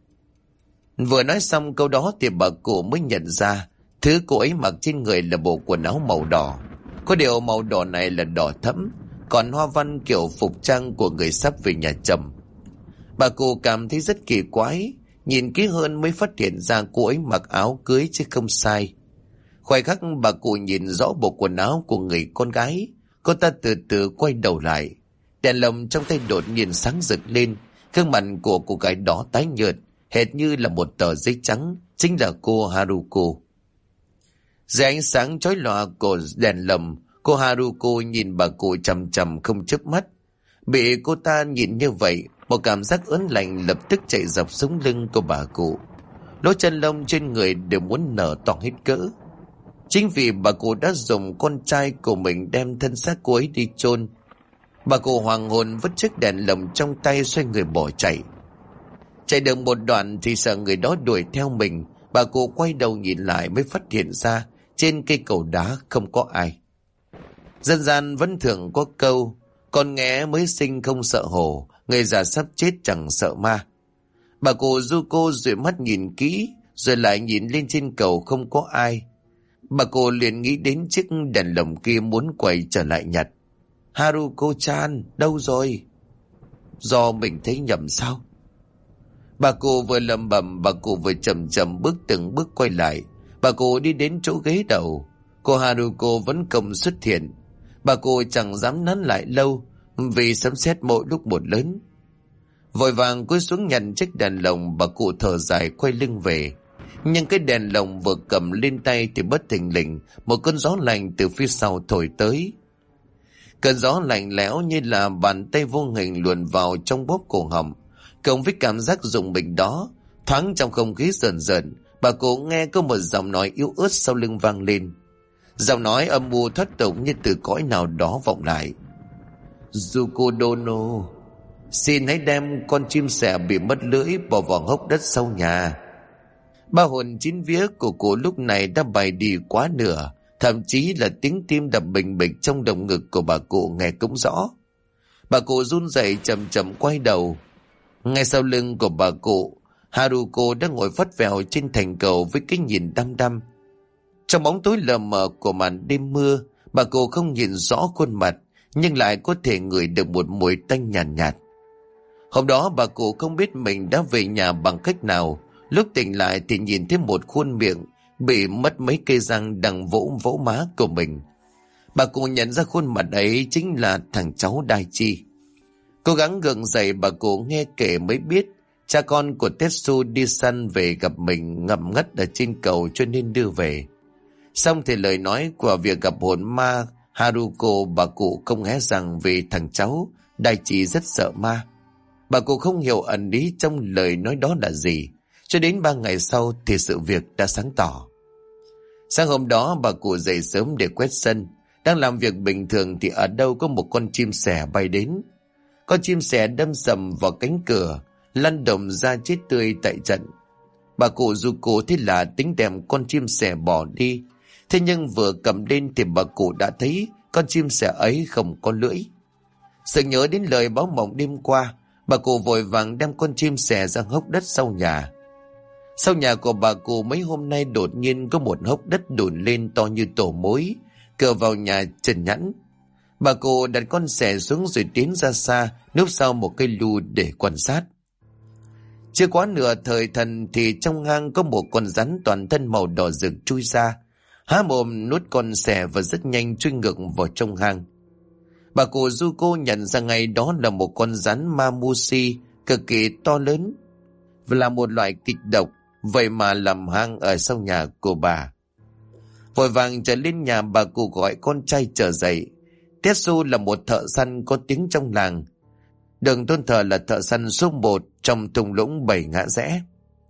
Vừa nói xong câu đó thì bà cụ mới nhận ra thứ cô ấy mặc trên người là bộ quần áo màu đỏ. Có điều màu đỏ này là đỏ thẫm, còn hoa văn kiểu phục trang của người sắp về nhà chồng. Bà cụ cảm thấy rất kỳ quái, nhìn kỹ hơn mới phát hiện ra cô ấy mặc áo cưới chứ không sai. Khoảnh khắc bà cụ nhìn rõ bộ quần áo của người con gái, cô ta từ từ quay đầu lại. Đèn lồng trong tay đột nhiên sáng rực lên, gương mặt của cô gái đó tái nhợt, hệt như là một tờ giấy trắng, chính là cô Haruko. Dưới ánh sáng chói lòa của đèn lồng, cô Haruko nhìn bà cụ chằm chằm không chớp mắt. Bị cô ta nhìn như vậy, một cảm giác ớn lạnh lập tức chạy dọc sống lưng của bà cụ. Lỗ chân lông trên người đều muốn nở to hết cỡ. Chính vì bà cụ đã dùng con trai của mình đem thân xác cô ấy đi chôn, bà cụ hoàng hồn vứt chiếc đèn lồng trong tay, xoay người bỏ chạy. Chạy được một đoạn thì sợ người đó đuổi theo mình, bà cụ quay đầu nhìn lại mới phát hiện ra trên cây cầu đá không có ai. Dân gian vẫn thường có câu: con nghé mới sinh không sợ hổ, người già sắp chết chẳng sợ ma. Bà cụ Zuko dụi mắt nhìn kỹ, rồi lại nhìn lên trên cầu không có ai. Bà cụ liền nghĩ đến chiếc đèn lồng kia, muốn quay trở lại nhặt. Haruko-chan đâu rồi? Do mình thấy nhầm sao? Bà cụ vừa lẩm bẩm, bà cụ vừa chậm chậm bước từng bước quay lại. Bà cụ đi đến chỗ ghế đầu, cô Haruko vẫn không xuất hiện. Bà cụ chẳng dám nán lại lâu, vì sấm sét mỗi lúc một lớn. Vội vàng cúi xuống nhận chiếc đèn lồng, bà cụ thở dài quay lưng về. Nhưng cái đèn lồng vừa cầm lên tay thì bất thình lình một cơn gió lạnh từ phía sau thổi tới. Cơn gió lạnh lẽo như là bàn tay vô hình luồn vào trong bóp cổ họng. Cộng với cảm giác rùng mình đó, thoáng trong không khí rờn rợn, bà cụ nghe có một giọng nói yếu ớt sau lưng vang lên. Giọng nói âm u thoát tục như từ cõi nào đó vọng lại: Zuko Dono, xin hãy đem con chim sẻ bị mất lưỡi bỏ vào hốc đất sau nhà. Ba hồn chín vía của cụ lúc này đã bay đi quá nửa, thậm chí là tiếng tim đập bình bịch trong lồng ngực của bà cụ nghe cũng rõ. Bà cụ run rẩy chậm chậm quay đầu. Ngay sau lưng của bà cụ, Haruko đang ngồi phất vèo trên thành cầu với cái nhìn đăm đăm. Trong bóng tối lờ mờ của màn đêm mưa, bà cụ không nhìn rõ khuôn mặt, nhưng lại có thể ngửi được một mùi tanh nhàn nhạt. Hôm đó bà cụ không biết mình đã về nhà bằng cách nào. Lúc tỉnh lại thì nhìn thấy một khuôn miệng bị mất mấy cây răng đang vỗ vỗ má của mình. Bà cụ nhận ra khuôn mặt ấy chính là thằng cháu Daichi. Cố gắng gượng dậy, bà cụ nghe kể mới biết cha con của Tetsu đi săn về gặp mình ngậm ngất ở trên cầu cho nên đưa về. Xong thì lời nói của việc gặp hồn ma Haruko, bà cụ không hé rằng vì thằng cháu Daichi rất sợ ma. Bà cụ không hiểu ẩn ý trong lời nói đó là gì. Cho đến 3 ngày sau thì sự việc đã sáng tỏ. Sáng hôm đó bà cụ dậy sớm để quét sân. Đang làm việc bình thường thì ở đâu có một con chim sẻ bay đến. Con chim sẻ đâm sầm vào cánh cửa, lăn đồng ra chết tươi tại trận. Bà cụ Zuko thế là tính đem con chim sẻ bỏ đi. Thế nhưng vừa cầm lên thì bà cụ đã thấy con chim sẻ ấy không có lưỡi. Sự nhớ đến lời báo mộng đêm qua, bà cụ vội vàng đem con chim sẻ ra hốc đất sau nhà. Sau nhà của bà cụ mấy hôm nay đột nhiên có một hốc đất đùn lên to như tổ mối, cửa vào nhà trần nhẵn. Bà cụ đặt con sẻ xuống rồi tiến ra xa, núp sau một cây lu để quan sát. Chưa quá nửa thời thần thì trong hang có một con rắn toàn thân màu đỏ rực chui ra, há mồm nuốt con sẻ và rất nhanh chui ngược vào trong hang. Bà cụ Zuko nhận ra ngay đó là một con rắn Mamushi cực kỳ to lớn, và là một loại kịch độc, vậy mà làm hang ở sau nhà của bà. Vội vàng trở lên nhà, bà cụ gọi con trai trở dậy. Tetsu là một thợ săn có tiếng trong làng, được tôn thờ là thợ săn số một trong thung lũng 7 ngã rẽ.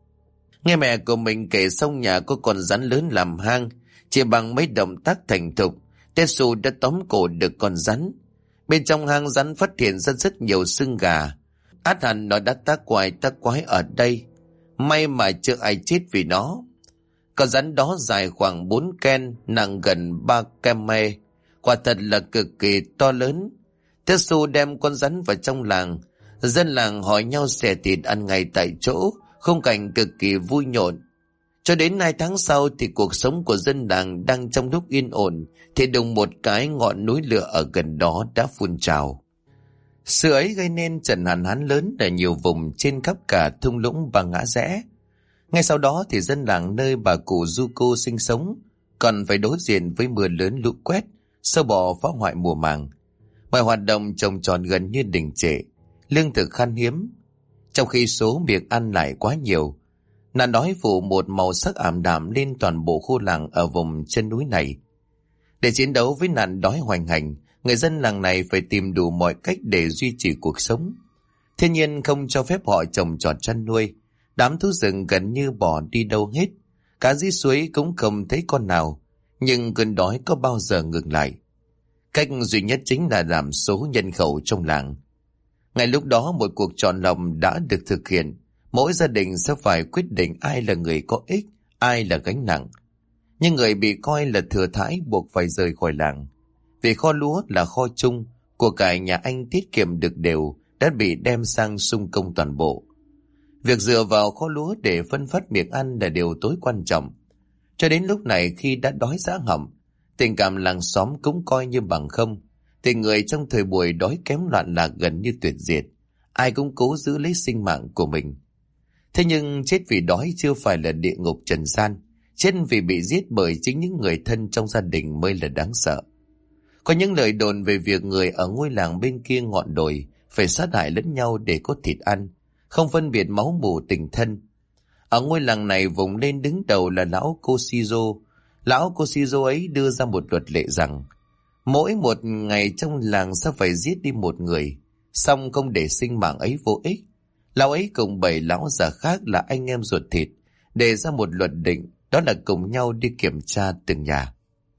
Nghe mẹ của mình kể xong nhà có con rắn lớn làm hang, chỉ bằng mấy động tác thành thục, Tetsu đã tóm cổ được con rắn. Bên trong hang rắn phát hiện ra rất nhiều xương gà. Át hẳn nó đã tác quái ở đây. May mà chưa ai chết vì nó. Con rắn đó dài khoảng 4 ken, nặng gần 3 keme. Quả thật là cực kỳ to lớn. Tetsu đem con rắn vào trong làng. Dân làng hỏi nhau xẻ thịt ăn ngay tại chỗ, khung cảnh cực kỳ vui nhộn. Cho đến 2 tháng sau thì cuộc sống của dân làng đang trong lúc yên ổn, thì đùng một cái ngọn núi lửa ở gần đó đã phun trào. Sự ấy gây nên trận hạn hán lớn ở nhiều vùng trên khắp cả thung lũng và ngã rẽ. Ngay sau đó thì dân làng nơi bà cụ Yuko sinh sống còn phải đối diện với mưa lớn lũ quét, sâu bọ phá hoại mùa màng. Mọi hoạt động trồng trọt gần như đình trệ, lương thực khan hiếm, trong khi số miệng ăn lại quá nhiều. Nạn đói phủ một màu sắc ảm đạm lên toàn bộ khu làng ở vùng chân núi này. Để chiến đấu với nạn đói hoành hành, người dân làng này phải tìm đủ mọi cách để duy trì cuộc sống. Thiên nhiên không cho phép họ trồng trọt chăn nuôi, đám thú rừng gần như bỏ đi đâu hết, cá dưới suối cũng không thấy con nào, nhưng cơn đói có bao giờ ngừng lại. Cách duy nhất chính là giảm số nhân khẩu trong làng. Ngay lúc đó một cuộc chọn lọc đã được thực hiện, mỗi gia đình sẽ phải quyết định ai là người có ích, ai là gánh nặng. Nhưng người bị coi là thừa thãi buộc phải rời khỏi làng. Vì kho lúa là kho chung, của cải nhà anh tiết kiệm được đều đã bị đem sang xung công toàn bộ. Việc dựa vào kho lúa để phân phát miệng ăn là điều tối quan trọng. Cho đến lúc này khi đã đói rã họng, tình cảm làng xóm cũng coi như bằng không. Tình người trong thời buổi đói kém loạn lạc gần như tuyệt diệt, ai cũng cố giữ lấy sinh mạng của mình. Thế nhưng chết vì đói chưa phải là địa ngục trần gian, chết vì bị giết bởi chính những người thân trong gia đình mới là đáng sợ. Có những lời đồn về việc người ở ngôi làng bên kia ngọn đồi phải sát hại lẫn nhau để có thịt ăn, không phân biệt máu mủ tình thân. Ở ngôi làng này vùng lên đứng đầu là lão Koshizo. Lão Koshizo ấy đưa ra một luật lệ rằng mỗi một ngày trong làng sẽ phải giết đi một người, song không để sinh mạng ấy vô ích. Lão ấy cùng 7 lão già khác là anh em ruột thịt đề ra một luật định, đó là cùng nhau đi kiểm tra từng nhà.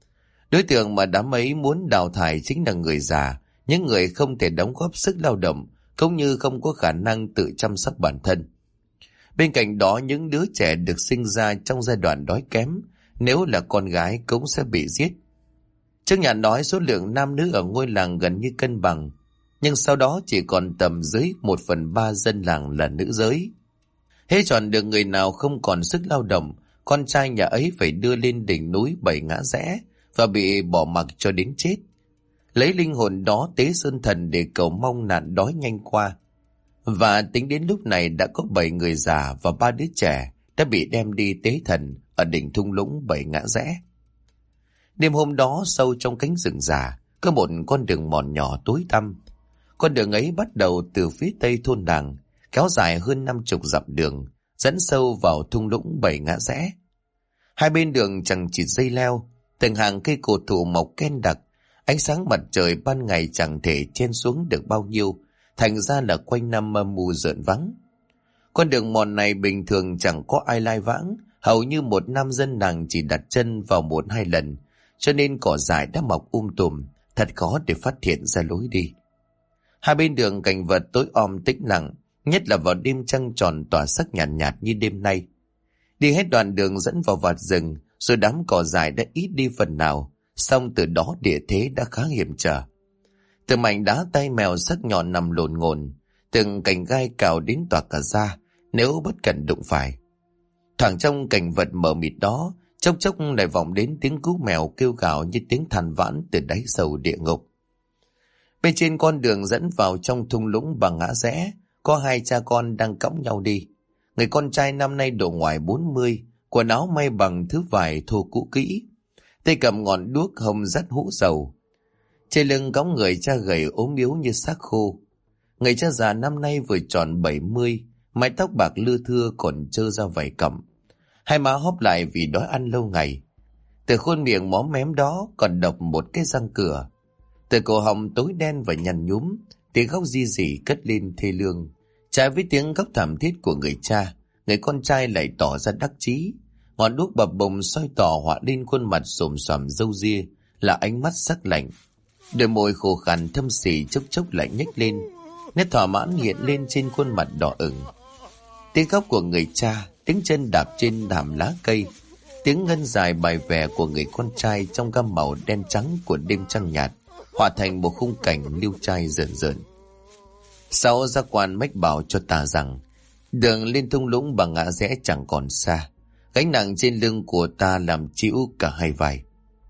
Đối tượng mà đám ấy muốn đào thải chính là người già, những người không thể đóng góp sức lao động cũng như không có khả năng tự chăm sóc bản thân. Bên cạnh đó, những đứa trẻ được sinh ra trong giai đoạn đói kém, nếu là con gái cũng sẽ bị giết. Trước nhà nói số lượng nam nữ ở ngôi làng gần như cân bằng, nhưng sau đó chỉ còn tầm dưới 1/3 dân làng là nữ giới. Hễ chọn được người nào không còn sức lao động, con trai nhà ấy phải đưa lên đỉnh núi 7 ngã rẽ và bị bỏ mặc cho đến chết. Lấy linh hồn đó tế sơn thần để cầu mong nạn đói nhanh qua. Và tính đến lúc này đã có 7 người già và 3 đứa trẻ đã bị đem đi tế thần ở đỉnh thung lũng 7 ngã rẽ. Đêm hôm đó, sâu trong cánh rừng già có một con đường mòn nhỏ tối tăm. Con đường ấy bắt đầu từ phía tây thôn làng, kéo dài hơn 50 dặm đường, dẫn sâu vào thung lũng 7 ngã rẽ. Hai bên đường chẳng chỉ dây leo, từng hàng cây cổ thụ mọc ken đặc, ánh sáng mặt trời ban ngày chẳng thể chen xuống được bao nhiêu, thành ra là quanh năm mù rợn vắng. Con đường mòn này bình thường chẳng có ai lai vãng, hầu như một năm dân làng chỉ đặt chân vào 1-2 lần, cho nên cỏ dại đã mọc tùm, thật khó để phát hiện ra lối đi. Hai bên đường cảnh vật tối om tĩnh lặng, nhất là vào đêm trăng tròn tỏa sắc nhàn nhạt như đêm nay. Đi hết đoạn đường dẫn vào vạt rừng, rồi đám cỏ dại đã ít đi phần nào, song từ đó địa thế đã khá hiểm trở. Từ mảnh đá tay mèo sắc nhọn nằm lồn ngồn, từng cành gai cào đến toạc cả da nếu bất cẩn đụng phải. Thoảng trong cảnh vật mờ mịt đó, chốc chốc lại vọng đến tiếng cú mèo kêu gào như tiếng than vãn từ đáy sâu địa ngục. Bên trên con đường dẫn vào trong thung lũng bằng ngã rẽ, có 2 cha con đang cõng nhau đi. Người con trai năm nay độ ngoài 40, quần áo may bằng thứ vải thô cũ kỹ, tay cầm ngọn đuốc hồng dắt hũ dầu. Trên lưng cõng người cha gầy ốm yếu như xác khô. Người cha già năm nay vừa tròn 70, mái tóc bạc lưa thưa còn trơ ra vài cọng. Hai má hóp lại vì đói ăn lâu ngày. Từ khuôn miệng móm mém đó còn độc một cái răng cửa. Từ cổ họng tối đen và nhăn nhúm, tiếng khóc ri rỉ cất lên thê lương. Trái với tiếng khóc thảm thiết của người cha, người con trai lại tỏ ra đắc chí. Ngọn đuốc bập bùng soi tỏ họa lên khuôn mặt xồm xoàm râu ria, là ánh mắt sắc lạnh. Đôi môi khô khàn thâm sỉ chốc chốc lại nhếch lên, nét thỏa mãn hiện lên trên khuôn mặt đỏ ửng. Tiếng khóc của người cha, tiếng chân đạp trên thảm lá cây, tiếng ngân dài bài vè của người con trai trong gam màu đen trắng của đêm trăng nhạt, hòa thành một khung cảnh liêu trai rợn rợn. Sau gia quan mách bảo cho ta rằng đường lên thung lũng và ngã rẽ chẳng còn xa. Gánh nặng trên lưng của ta làm chịu cả hai vai.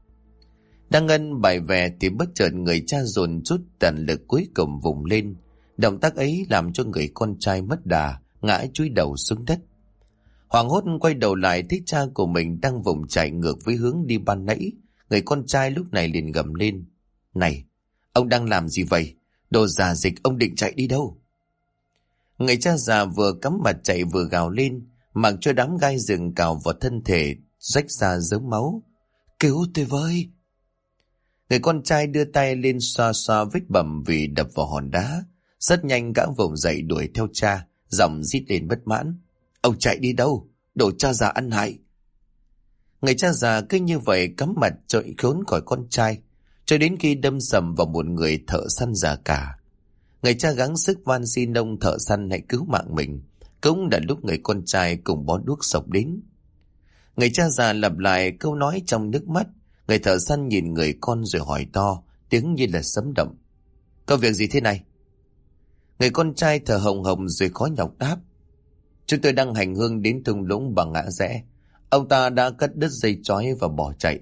Đang ngân bài vè thì bất chợt người cha dồn chút tận lực cuối cùng vùng lên. Động tác ấy làm cho người con trai mất đà, ngã chúi đầu xuống đất. Hoảng hốt quay đầu lại thấy cha của mình đang vùng chạy ngược với hướng đi ban nãy. Người con trai lúc này liền gầm lên: "Này, ông đang làm gì vậy? Đồ già dịch, ông định chạy đi đâu?" Người cha già vừa cắm mặt chạy vừa gào lên, mặc cho đám gai rừng cào vào thân thể, rách ra dớm máu. "Cứu tôi với!" Người con trai đưa tay lên xoa xoa vết bầm vì đập vào hòn đá. Rất nhanh gã vùng dậy đuổi theo cha, giọng rít lên bất mãn: "Ông chạy đi đâu? Đồ cha già ăn hại!" Người cha già cứ như vậy cắm mặt trội khốn khỏi con trai, cho đến khi đâm sầm vào một người thợ săn già cả. Người cha gắng sức van xin ông thợ săn hãy cứu mạng mình. Cũng đã lúc người con trai cùng bó đuốc xộc đến. Người cha già lặp lại câu nói trong nước mắt. Người thợ săn nhìn người con rồi hỏi to, tiếng như là sấm động: "Có việc gì thế này?" Người con trai thở hồng hồng rồi khó nhọc đáp: "Chúng tôi đang hành hương đến thung lũng bằng ngã rẽ. Ông ta đã cắt đứt dây trói và bỏ chạy."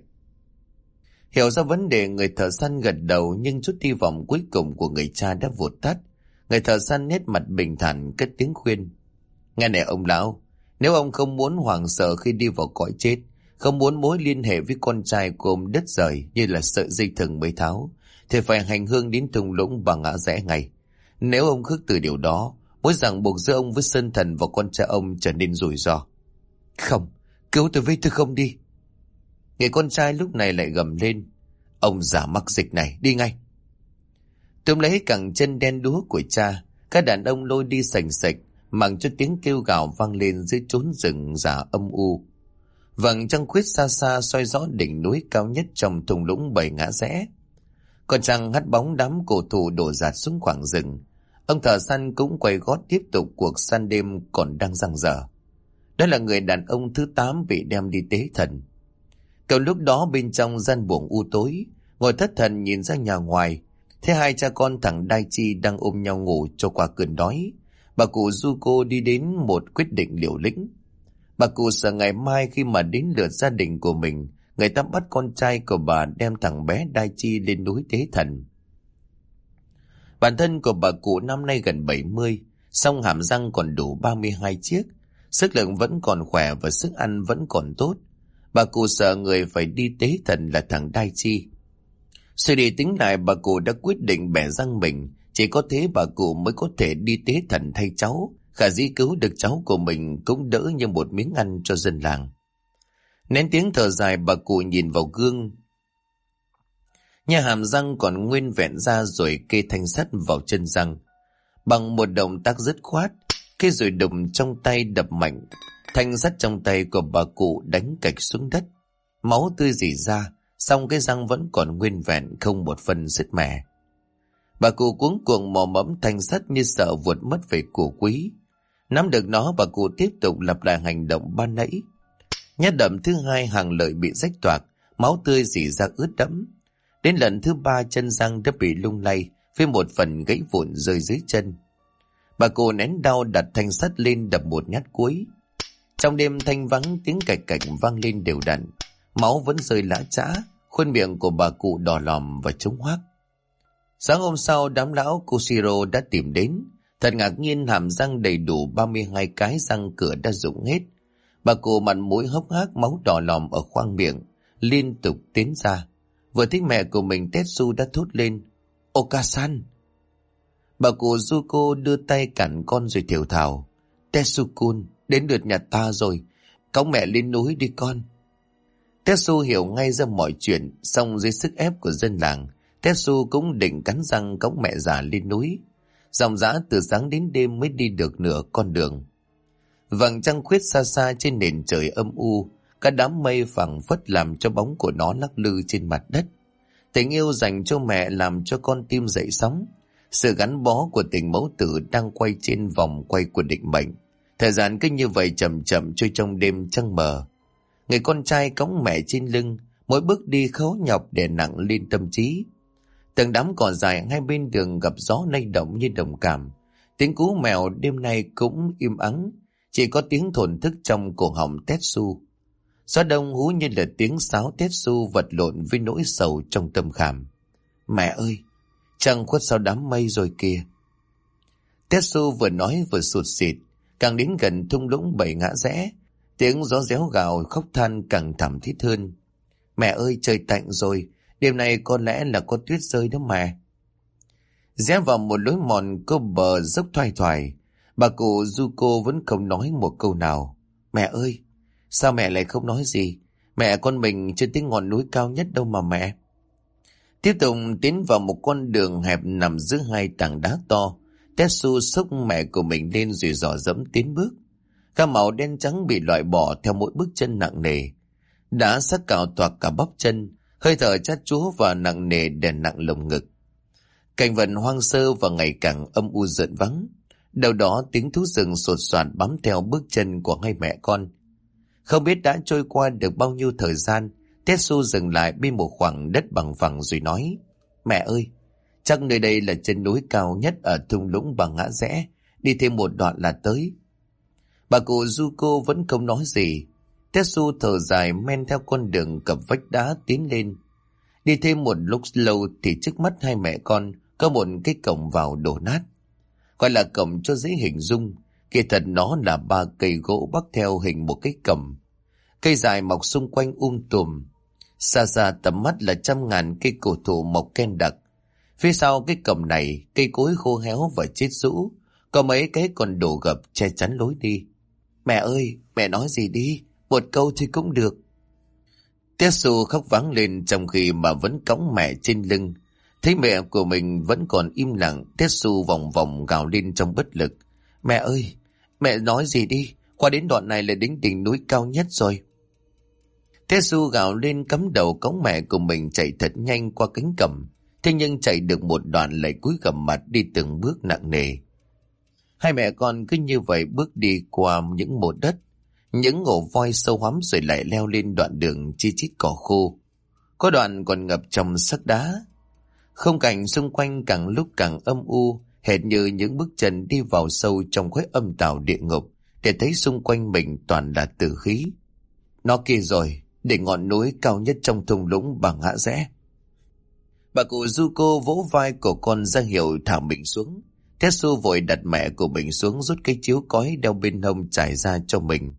Hiểu ra vấn đề, người thợ săn gật đầu, nhưng chút hy vọng cuối cùng của người cha đã vụt tắt. Người thợ săn nét mặt bình thản cất tiếng khuyên: "Nghe này ông lão, nếu ông không muốn hoảng sợ khi đi vào cõi chết, không muốn mối liên hệ với con trai của ông đứt rời như là sợi dây thừng mới tháo, thì phải hành hương đến thung lũng và ngã rẽ ngay. Nếu ông khước từ điều đó, mối ràng buộc giữa ông với Sơn Thần và con trai ông trở nên rủi ro." "Không, cứu tôi với, tôi không đi." Người con trai lúc này lại gầm lên: "Ông già mắc dịch này, đi ngay!" Túm lấy cẳng chân đen đúa của cha, các đàn ông lôi đi sành sạch, mặc cho tiếng kêu gào vang lên dưới chốn rừng già âm u. Vầng trăng khuyết xa xa soi rõ đỉnh núi cao nhất trong thung lũng bảy ngã rẽ. Còn trăng hắt bóng đám cổ thụ đổ dạt xuống khoảng rừng. Ông thợ săn cũng quay gót tiếp tục cuộc săn đêm còn đang dang dở. Đó là người đàn ông thứ 8 bị đem đi tế thần. Cậu lúc đó bên trong gian buồng u tối, ngồi thất thần nhìn ra nhà ngoài, thấy hai cha con thằng Đai Chi đang ôm nhau ngủ cho qua cơn đói. Bà cụ Zuko đi đến một quyết định liều lĩnh. Bà cụ sợ ngày mai khi mà đến lượt gia đình của mình, người ta bắt con trai của bà đem thằng bé Đai Chi lên núi tế thần. Bản thân của bà cụ năm nay gần 70, song hàm răng còn đủ 32 chiếc, sức lực vẫn còn khỏe và sức ăn vẫn còn tốt. Bà cụ sợ người phải đi tế thần là thằng Đai Chi. Suy đi tính lại, bà cụ đã quyết định bẻ răng mình, chỉ có thế bà cụ mới có thể đi tế thần thay cháu, khả dĩ cứu được cháu của mình cũng đỡ như một miếng ăn cho dân làng. Nén tiếng thở dài, bà cụ nhìn vào gương. Nhà hàm răng còn nguyên vẹn ra rồi kê thanh sắt vào chân răng. Bằng một động tác dứt khoát, cái rồi đụng trong tay đập mạnh, thanh sắt trong tay của bà cụ đánh cạch xuống đất. Máu tươi rỉ ra, song cái răng vẫn còn nguyên vẹn, không một phần sứt mẻ. Bà cụ cuống cuồng mò mẫm thanh sắt như sợ vụt mất về của quý. Nắm được nó, bà cụ tiếp tục lặp lại hành động ban nãy. Nhát đậm thứ 2, hàng lợi bị rách toạc, máu tươi rỉ ra ướt đẫm. Đến lần thứ 3, chân răng đã bị lung lay, với một phần gãy vụn rơi dưới chân. Bà cụ nén đau đặt thanh sắt lên đập một nhát cuối. Trong đêm thanh vắng, tiếng cạch cạch vang lên đều đặn, máu vẫn rơi lã chã, khuôn miệng của bà cụ đỏ lòm và trống hoác. Sáng hôm sau, đám lão Koshiro đã tìm đến. Thật ngạc nhiên, hàm răng đầy đủ 32 cái răng cửa đã rụng hết. Bà cụ mặt mũi hốc hác, máu đỏ lòm ở khoang miệng, liên tục tiến ra. Vừa thấy mẹ của mình, Tetsu đã thốt lên: "Okasan!" Bà cụ Zuko đưa tay cản con rồi thều thào: "Tetsu-kun, đến lượt nhà ta rồi. Cõng mẹ lên núi đi con." Tetsu hiểu ngay ra mọi chuyện, song dưới sức ép của dân làng, Tetsu cũng định cắn răng cõng mẹ già lên núi. Dòng dã từ sáng đến đêm mới đi được nửa con đường. Vầng trăng khuyết xa xa trên nền trời âm u, các đám mây phảng phất làm cho bóng của nó lắc lư trên mặt đất. Tình yêu dành cho mẹ làm cho con tim dậy sóng. Sự gắn bó của tình mẫu tử đang quay trên vòng quay của định mệnh. Thời gian cứ như vậy chậm chậm trôi trong đêm trăng mờ. Người con trai cõng mẹ trên lưng, mỗi bước đi khó nhọc đè nặng lên tâm trí. Từng đám cỏ dài hai bên đường gặp gió lay động như đồng cảm. Tiếng cú mèo đêm nay cũng im ắng, chỉ có tiếng thổn thức trong cổ họng Tetsu. Gió đông hú như là tiếng sáo Tetsu vật lộn với nỗi sầu trong tâm khảm. Mẹ ơi, trăng khuất sau đám mây rồi kìa. Tetsu vừa nói vừa sụt sịt, càng đến gần thung lũng bảy ngã rẽ, tiếng gió réo gào khóc than càng thảm thiết hơn. Mẹ ơi, trời tạnh rồi, đêm nay có lẽ là có tuyết rơi đó mẹ. Rẽ vào một lối mòn có bờ dốc thoai thoải, bà cụ Zuko vẫn không nói một câu nào. Mẹ ơi, sao mẹ lại không nói gì? Mẹ con mình chưa tới ngọn núi cao nhất đâu mà mẹ. Tiếp tục tiến vào một con đường hẹp nằm giữa hai tảng đá to. Tetsu xốc mẹ của mình lên rồi dò dẫm tiến bước. Gam màu đen trắng bị loại bỏ theo mỗi bước chân nặng nề. Đã sắc cào toạc cả bắp chân, hơi thở chát chúa và nặng nề đè nặng lồng ngực. Cảnh vật hoang sơ và ngày càng âm u rợn vắng. Đâu đó tiếng thú rừng sột soạt bám theo bước chân của hai mẹ con. Không biết đã trôi qua được bao nhiêu thời gian, Tetsu dừng lại bên một khoảng đất bằng phẳng rồi nói: Mẹ ơi, chắc nơi đây là chân núi cao nhất ở thung lũng Bà Ngã Rẽ, đi thêm một đoạn là tới. Bà cụ Zuko vẫn không nói gì. Tetsu thở dài men theo con đường cập vách đá tiến lên. Đi thêm một lúc lâu thì trước mắt hai mẹ con có một cái cổng vào đổ nát. Gọi là cổng cho dễ hình dung, kỳ thật nó là 3 cây gỗ bắc theo hình một cái cẩm. Cây dài mọc xung quanh tùm. Xa xa tầm mắt là trăm ngàn cây cổ thụ mọc ken đặc. Phía sau cái cẩm này, cây cối khô héo và chết rũ, có mấy cái còn đổ gập che chắn lối đi. Mẹ ơi, mẹ nói gì đi, một câu thì cũng được. Tetsu khóc váng lên trong khi mà vẫn cõng mẹ trên lưng. Thấy mẹ của mình vẫn còn im lặng, Tetsu vòng vòng gào lên trong bất lực. Mẹ ơi, mẹ nói gì đi, qua đến đoạn này là đến đỉnh núi cao nhất rồi. Tetsu gào lên cắm đầu cõng mẹ của mình chạy thật nhanh qua cánh cẩm. Thế nhưng chạy được một đoạn lại cúi gằm mặt đi từng bước nặng nề. Hai mẹ con cứ như vậy bước đi qua những mộ đất, những ổ voi sâu hoắm rồi lại leo lên đoạn đường chi chít cỏ khô. Có đoạn còn ngập trong sắc đá. Khung cảnh xung quanh càng lúc càng âm u, hệt như những bước chân đi vào sâu trong khối âm tào địa ngục, để thấy xung quanh mình toàn là tử khí. Nó kia rồi, đỉnh ngọn núi cao nhất trong thung lũng Bà Ngã Rẽ. Bà cụ Zuko vỗ vai của con ra hiệu thả mình xuống. Tetsu vội đặt mẹ của mình xuống, rút cái chiếu cói đeo bên hông trải ra cho mình.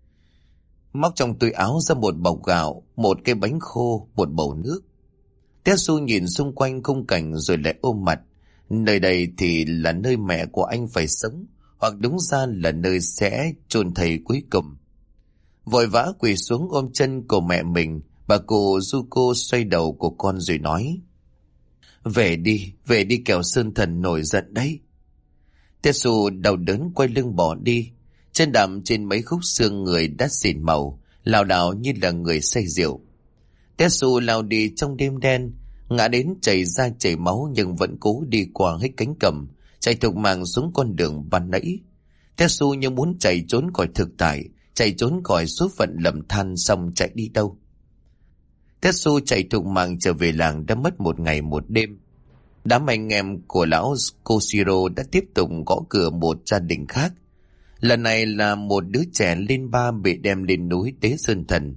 Móc trong túi áo ra một bọc gạo, một cái bánh khô, một bầu nước. Tetsu nhìn xung quanh khung cảnh rồi lại ôm mặt. Nơi đây thì là nơi mẹ của anh phải sống, hoặc đúng ra là nơi sẽ chôn thầy cuối cùng. Vội vã quỳ xuống ôm chân của mẹ mình, bà cụ Zuko xoay đầu của con rồi nói: về đi kẻo Sơn Thần nổi giận đấy. Tetsu đau đớn quay lưng bỏ đi, chân đạp trên mấy khúc xương người đã xỉn màu, lảo đảo như là người say rượu. Tetsu lao đi trong đêm đen, ngã đến chảy ra chảy máu nhưng vẫn cố đi qua hết cánh cẩm, chạy thục mạng xuống con đường ban nãy. Tetsu như muốn chạy trốn khỏi thực tại, chạy trốn khỏi số phận lầm than, xong chạy đi đâu. Tetsu chạy thục mạng trở về làng đã mất một ngày một đêm. Đám anh em của lão Koshiro đã tiếp tục gõ cửa một gia đình khác. Lần này là một đứa trẻ lên ba bị đem lên núi tế Sơn Thần.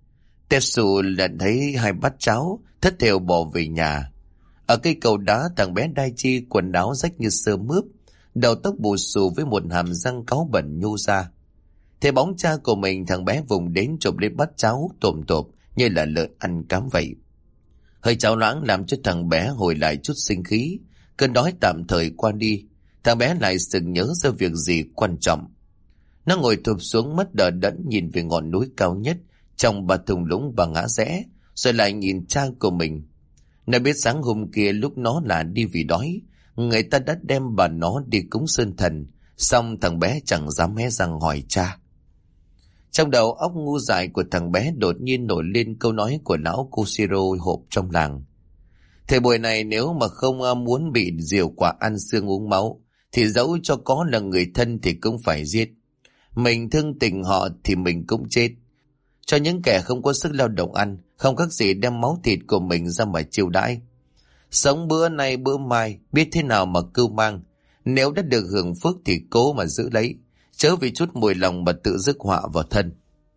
Tetsu lần thấy hai bát cháo, thất thểu bỏ về nhà. Ở cây cầu đá, thằng bé Daichi quần áo rách như sơ mướp, đầu tóc bù xù với một hàm răng cáu bẩn nhô ra. Thấy bóng cha của mình, thằng bé vùng đến chụp lấy bát cháo tồm tộp như là lợn ăn cám vậy. Hơi cháo loãng làm cho thằng bé hồi lại chút sinh khí. Cơn đói tạm thời qua đi, thằng bé lại sực nhớ ra việc gì quan trọng. Nó ngồi thụp xuống, mắt đờ đẫn nhìn về ngọn núi cao nhất trong ba thung lũng và ngã rẽ, rồi lại nhìn cha của mình. Nó biết sáng hôm kia lúc nó là đi vì đói, người ta đã đem bà nó đi cúng sơn thần, xong thằng bé chẳng dám hé răng hỏi cha. Trong đầu óc ngu dại của thằng bé đột nhiên nổi lên câu nói của lão Koshiro hộp trong làng. Thời buổi này nếu mà không muốn bị diều quả ăn xương uống máu, thì dẫu cho có là người thân thì cũng phải giết. Mình thương tình họ thì mình cũng chết. Cho những kẻ không có sức lao động ăn, không khác gì đem máu thịt của mình ra mà chiêu đãi. Sống bữa nay bữa mai, biết thế nào mà cưu mang. Nếu đã được hưởng phước thì cố mà giữ lấy, chớ vì chút mùi lòng mà tự rước họa vào thân.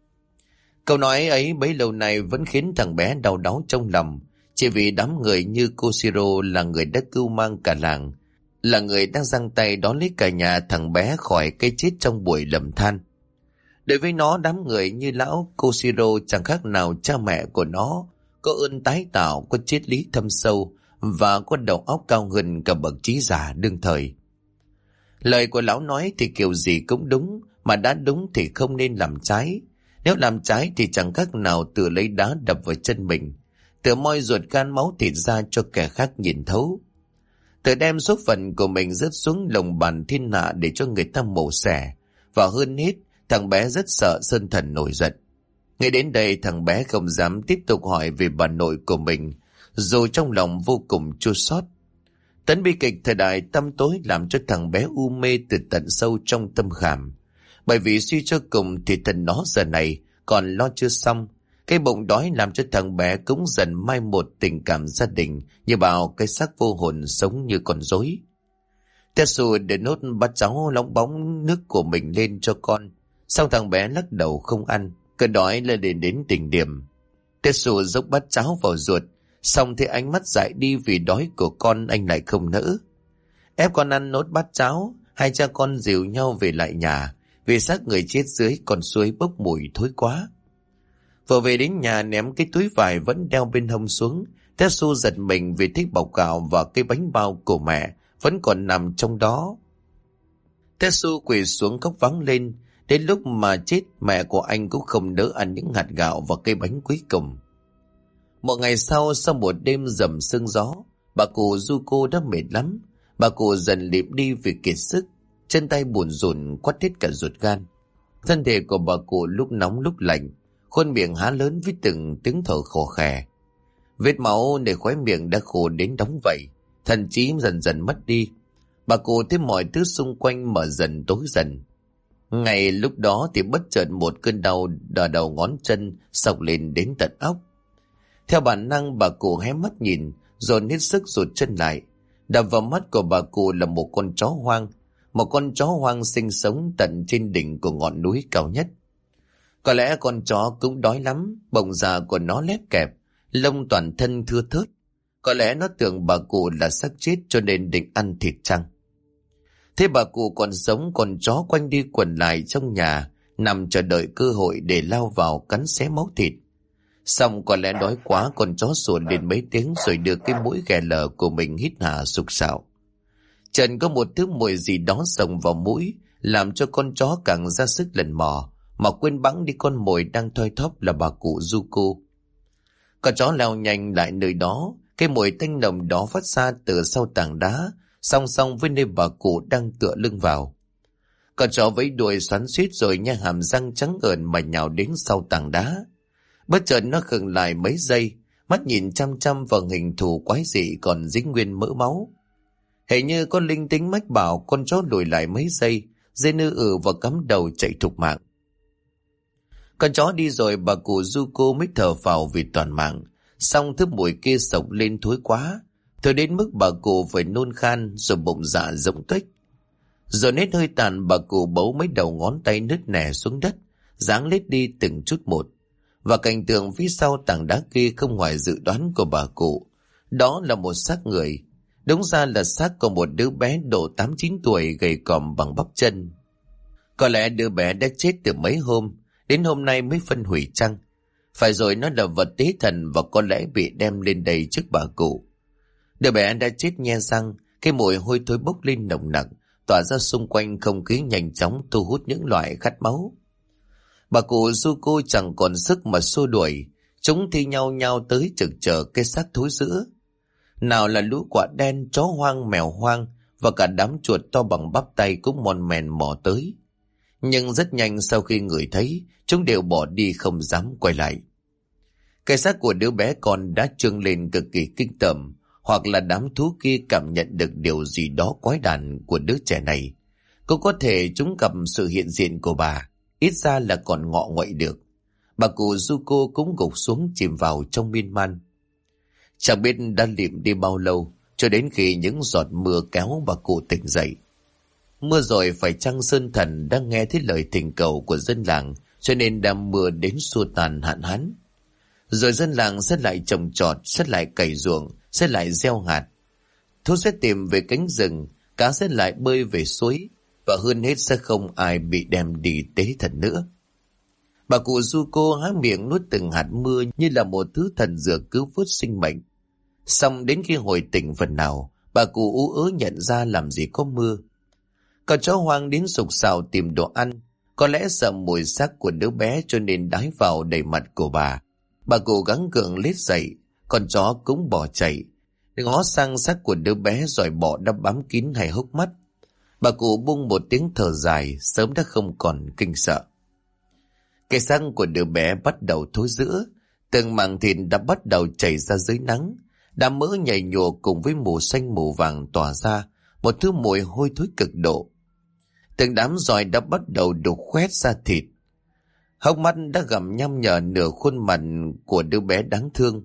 Câu nói ấy bấy lâu nay vẫn khiến thằng bé đau đáu trong lòng, chỉ vì đám người như Koshiro là người đã cưu mang cả làng, là người đang giang tay đón lấy cả nhà thằng bé khỏi cái chết trong buổi lầm than. Đối với nó, đám người như lão Koshiro chẳng khác nào cha mẹ của nó, có ơn tái tạo, có triết lý thâm sâu và có đầu óc cao hơn cả bậc trí giả đương thời. Lời của lão nói thì kiểu gì cũng đúng, mà đã đúng thì không nên làm trái. Nếu làm trái thì chẳng khác nào tự lấy đá đập vào chân mình, tự moi ruột gan máu thịt ra cho kẻ khác nhìn thấu, tự đem số phận của mình rớt xuống lồng bàn thiên hạ để cho người ta mổ xẻ. Và hơn hết, thằng bé rất sợ sơn thần nổi giận. Ngay đến đây thằng bé không dám tiếp tục hỏi về bà nội của mình, dù trong lòng vô cùng chua xót. Tấn bi kịch thời đại tăm tối làm cho thằng bé u mê từ tận sâu trong tâm khảm. Bởi vì suy cho cùng thì thần nó giờ này còn lo chưa xong. Cái bụng đói làm cho thằng bé cũng dần mai một tình cảm gia đình, như bảo cái xác vô hồn sống như con rối. Tetsu để nốt bát cháo lóng bóng nước của mình lên cho con, xong thằng bé lắc đầu không ăn, cơn đói lên đến đỉnh điểm. Tetsu dốc bát cháo vào ruột, xong thấy ánh mắt dại đi vì đói của con, anh lại không nỡ. Ép con ăn nốt bát cháo, hai cha con dìu nhau về lại nhà, vì xác người chết dưới con suối bốc mùi thối quá. Vừa về đến nhà ném cái túi vải vẫn đeo bên hông xuống, Tetsu giật mình vì thấy bọc gạo và cái bánh bao của mẹ vẫn còn nằm trong đó. Tetsu quỳ xuống khóc vắng lên. Đến lúc mà chết, mẹ của anh cũng không nỡ ăn những hạt gạo và cây bánh cuối cùng. Một ngày sau một đêm rầm sương gió, bà cụ Yuko đã mệt lắm. Bà cụ dần lịm đi vì kiệt sức, chân tay buồn rùn quắt hết cả ruột gan. Thân thể của bà cụ lúc nóng lúc lạnh, khuôn miệng há lớn với từng tiếng thở khò khè. Vết máu nơi khóe miệng đã khô đến đóng vảy, thần trí dần dần mất đi. Bà cụ thấy mọi thứ xung quanh mở dần tối dần. Ngay lúc đó thì bất chợt một cơn đau ở đầu ngón chân xộc lên đến tận óc. Theo bản năng bà cụ hé mắt nhìn, dồn hết sức rụt chân lại. Đập vào mắt của bà cụ là một con chó hoang, một con chó hoang sinh sống tận trên đỉnh của ngọn núi cao nhất. Có lẽ con chó cũng đói lắm, bọng da của nó lép kẹp, lông toàn thân thưa thớt. Có lẽ nó tưởng bà cụ là xác chết cho nên định ăn thịt chăng. Thế bà cụ còn sống, con chó quanh đi quẩn lại trong nhà, nằm chờ đợi cơ hội để lao vào cắn xé máu thịt. Xong có lẽ đói quá, con chó sủa lên mấy tiếng rồi đưa cái mũi ghè lở của mình hít hà sục sạo. Trần có một thứ mùi gì đó xông vào mũi, làm cho con chó càng ra sức lần mò, mà quên bẵng đi con mồi đang thoi thóp là bà cụ Yuko. Con chó lao nhanh lại nơi đó, cái mùi tanh nồng đó phát ra từ sau tảng đá, song song với nơi bà cụ đang tựa lưng vào. Con chó vẫy đuôi xoắn xuýt rồi nhe hàm răng trắng ợn mà nhào đến sau tảng đá. Bất chợt nó khựng lại mấy giây, mắt nhìn chăm chăm vào hình thù quái dị còn dính nguyên mỡ máu. Hình như có linh tính mách bảo con chó lùi lại mấy giây, dây nư và cắm đầu chạy thục mạng. Con chó đi rồi bà cụ Yuko mới thở phào vì toàn mạng, xong thứ mùi kia sộc lên thối quá, thôi đến mức bà cụ phải nôn khan rồi bụng dạ rỗng tuếch. Rồi hết hơi tàn, bà cụ bấu mấy đầu ngón tay nứt nẻ xuống đất, giáng lết đi từng chút một. Và cảnh tượng phía sau tảng đá kia không ngoài dự đoán của bà cụ. Đó là một xác người. Đúng ra là xác của một đứa bé độ 8-9 tuổi gầy còm bằng bắp chân. Có lẽ đứa bé đã chết từ mấy hôm, đến hôm nay mới phân hủy chăng? Phải rồi, nó là vật tế thần và có lẽ bị đem lên đây trước bà cụ. Đứa bé đã chết nhe răng, cái mùi hôi thối bốc lên nồng nặc, tỏa ra xung quanh, không khí nhanh chóng thu hút những loại khát máu. Bà cụ Zuko chẳng còn sức mà xua đuổi, chúng thi nhau nhau tới trực chờ cái xác thối rữa. Nào là lũ quạ đen, chó hoang, mèo hoang và cả đám chuột to bằng bắp tay cũng mon mèn mò tới. Nhưng rất nhanh sau khi ngửi thấy, chúng đều bỏ đi không dám quay lại. Cái xác của đứa bé con đã trương lên cực kỳ kinh tởm, hoặc là đám thú kia cảm nhận được điều gì đó quái đản của đứa trẻ này. Cũng có thể chúng gặp sự hiện diện của bà, ít ra là còn ngọ nguậy được. Bà cụ Zuko cũng gục xuống chìm vào trong miên man. Chẳng biết đã lịm đi bao lâu, cho đến khi những giọt mưa kéo bà cụ tỉnh dậy. Mưa rồi phải chăng Sơn Thần đã nghe thấy lời thỉnh cầu của dân làng, cho nên đang mưa đến xua tan hạn hán. Rồi dân làng sẽ lại trồng trọt, sẽ lại cày ruộng, sẽ lại gieo hạt. Thú sẽ tìm về cánh rừng, cá sẽ lại bơi về suối, và hơn hết sẽ không ai bị đem đi tế thần nữa. Bà cụ Zuko há miệng nuốt từng hạt mưa như là một thứ thần dược cứu vớt sinh mệnh. Xong đến khi hồi tỉnh phần nào, bà cụ ú ớ nhận ra làm gì có mưa. Con chó hoang đến sục sạo tìm đồ ăn, có lẽ sợ mùi xác của đứa bé cho nên đái vào đầy mặt của bà. Bà cụ gắng gượng lết dậy, con chó cũng bỏ chạy, ngó sang xác của đứa bé rồi bỏ đã bám kín hai hốc mắt. Bà cụ bung một tiếng thở dài, sớm đã không còn kinh sợ. Cái xác của đứa bé bắt đầu thối rữa, từng mảng thịt đã bắt đầu chảy ra dưới nắng, đám mỡ nhầy nhụa cùng với mù xanh mù vàng tỏa ra một thứ mùi hôi thối cực độ. Từng đám giòi đã bắt đầu đục khoét ra thịt, hốc mắt đã gặm nhăm nhở nửa khuôn mặt của đứa bé đáng thương.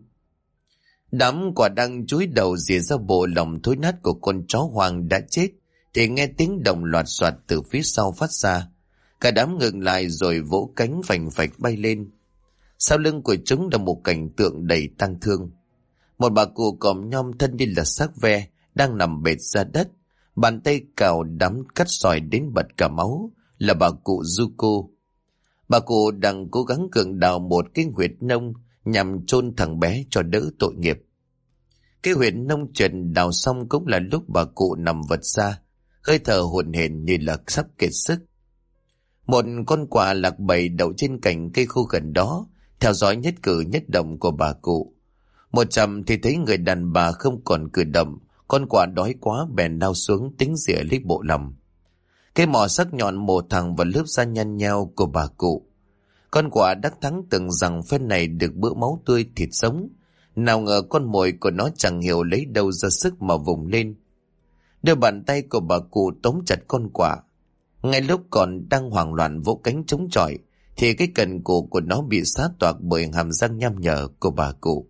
Đám quả đăng chúi đầu rỉa ra bộ lòng thối nát của con chó hoang đã chết, thì nghe tiếng động loạt soạt từ phía sau phát ra. Cả đám ngừng lại rồi vỗ cánh phành phạch bay lên. Sau lưng của chúng là một cảnh tượng đầy tang thương. Một bà cụ còm nhom thân như là xác ve đang nằm bệt ra đất, bàn tay cào đám cắt sỏi đến bật cả máu, là bà cụ Zuko. Bà cụ đang cố gắng gượng đào một cái huyệt nông nhằm chôn thằng bé cho đỡ tội nghiệp. Cái huyệt nông trần đào xong cũng là lúc bà cụ nằm vật ra, hơi thở hổn hển như là sắp kiệt sức. Một con quạ lạc bầy đậu trên cành cây khô gần đó, theo dõi nhất cử nhất động của bà cụ. Một chầm thì thấy người đàn bà không còn cử động, con quạ đói quá bèn lao xuống tính rỉa lấy bộ lòng. Cái mỏ sắc nhọn mổ thẳng vào lớp da nhăn nheo của bà cụ. Con quạ đắc thắng tưởng rằng phen này được bữa máu tươi thịt sống, nào ngờ con mồi của nó chẳng hiểu lấy đâu ra sức mà vùng lên. Đôi bàn tay của bà cụ tóm chặt con quạ. Ngay lúc còn đang hoảng loạn vỗ cánh chống chọi, thì cái cần cổ của nó bị xé toạc bởi hàm răng nham nhở của bà cụ.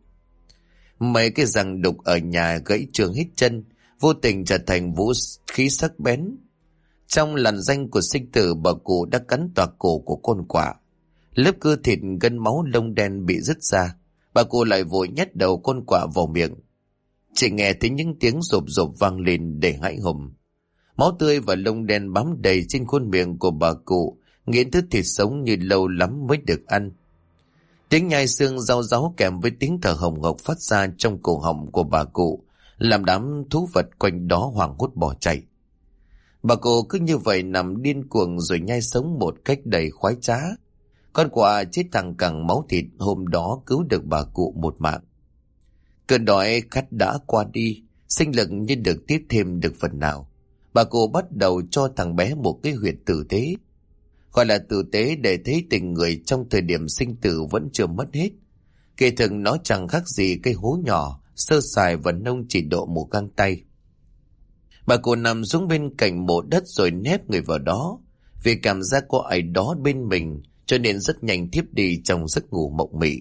Mấy cái răng đục ở nhà gãy trường hết chân, vô tình trở thành vũ khí sắc bén. Trong làn danh của sinh tử, bà cụ đã cắn toạc cổ của con quạ. Lớp cơ thịt gân máu lông đen bị rứt ra, bà cụ lại vội nhét đầu con quạ vào miệng. Chỉ nghe thấy những tiếng rộp rộp vang lên để hãi hùng. Máu tươi và lông đen bám đầy trên khuôn miệng của bà cụ, nghiến thứ thịt sống như lâu lắm mới được ăn. Tiếng nhai xương rau ráu kèm với tiếng thở hồng hộc phát ra trong cổ họng của bà cụ, làm đám thú vật quanh đó hoảng hốt bỏ chạy. Bà cụ cứ như vậy nằm điên cuồng rồi nhai sống một cách đầy khoái trá. Con quạ chết thẳng cẳng máu thịt hôm đó cứu được bà cụ một mạng. Cơn đói khát đã qua đi, sinh lực như được tiếp thêm được phần nào. Bà cụ bắt đầu cho thằng bé một cái huyệt tử tế. Gọi là tử tế để thấy tình người trong thời điểm sinh tử vẫn chưa mất hết. Kỳ thực nó chẳng khác gì cây hố nhỏ, sơ sài và nông chỉ độ một găng tay. Bà cụ nằm xuống bên cạnh mộ đất rồi nép người vào đó. Vì cảm giác có ai đó bên mình, cho nên rất nhanh thiếp đi trong giấc ngủ mộng mị.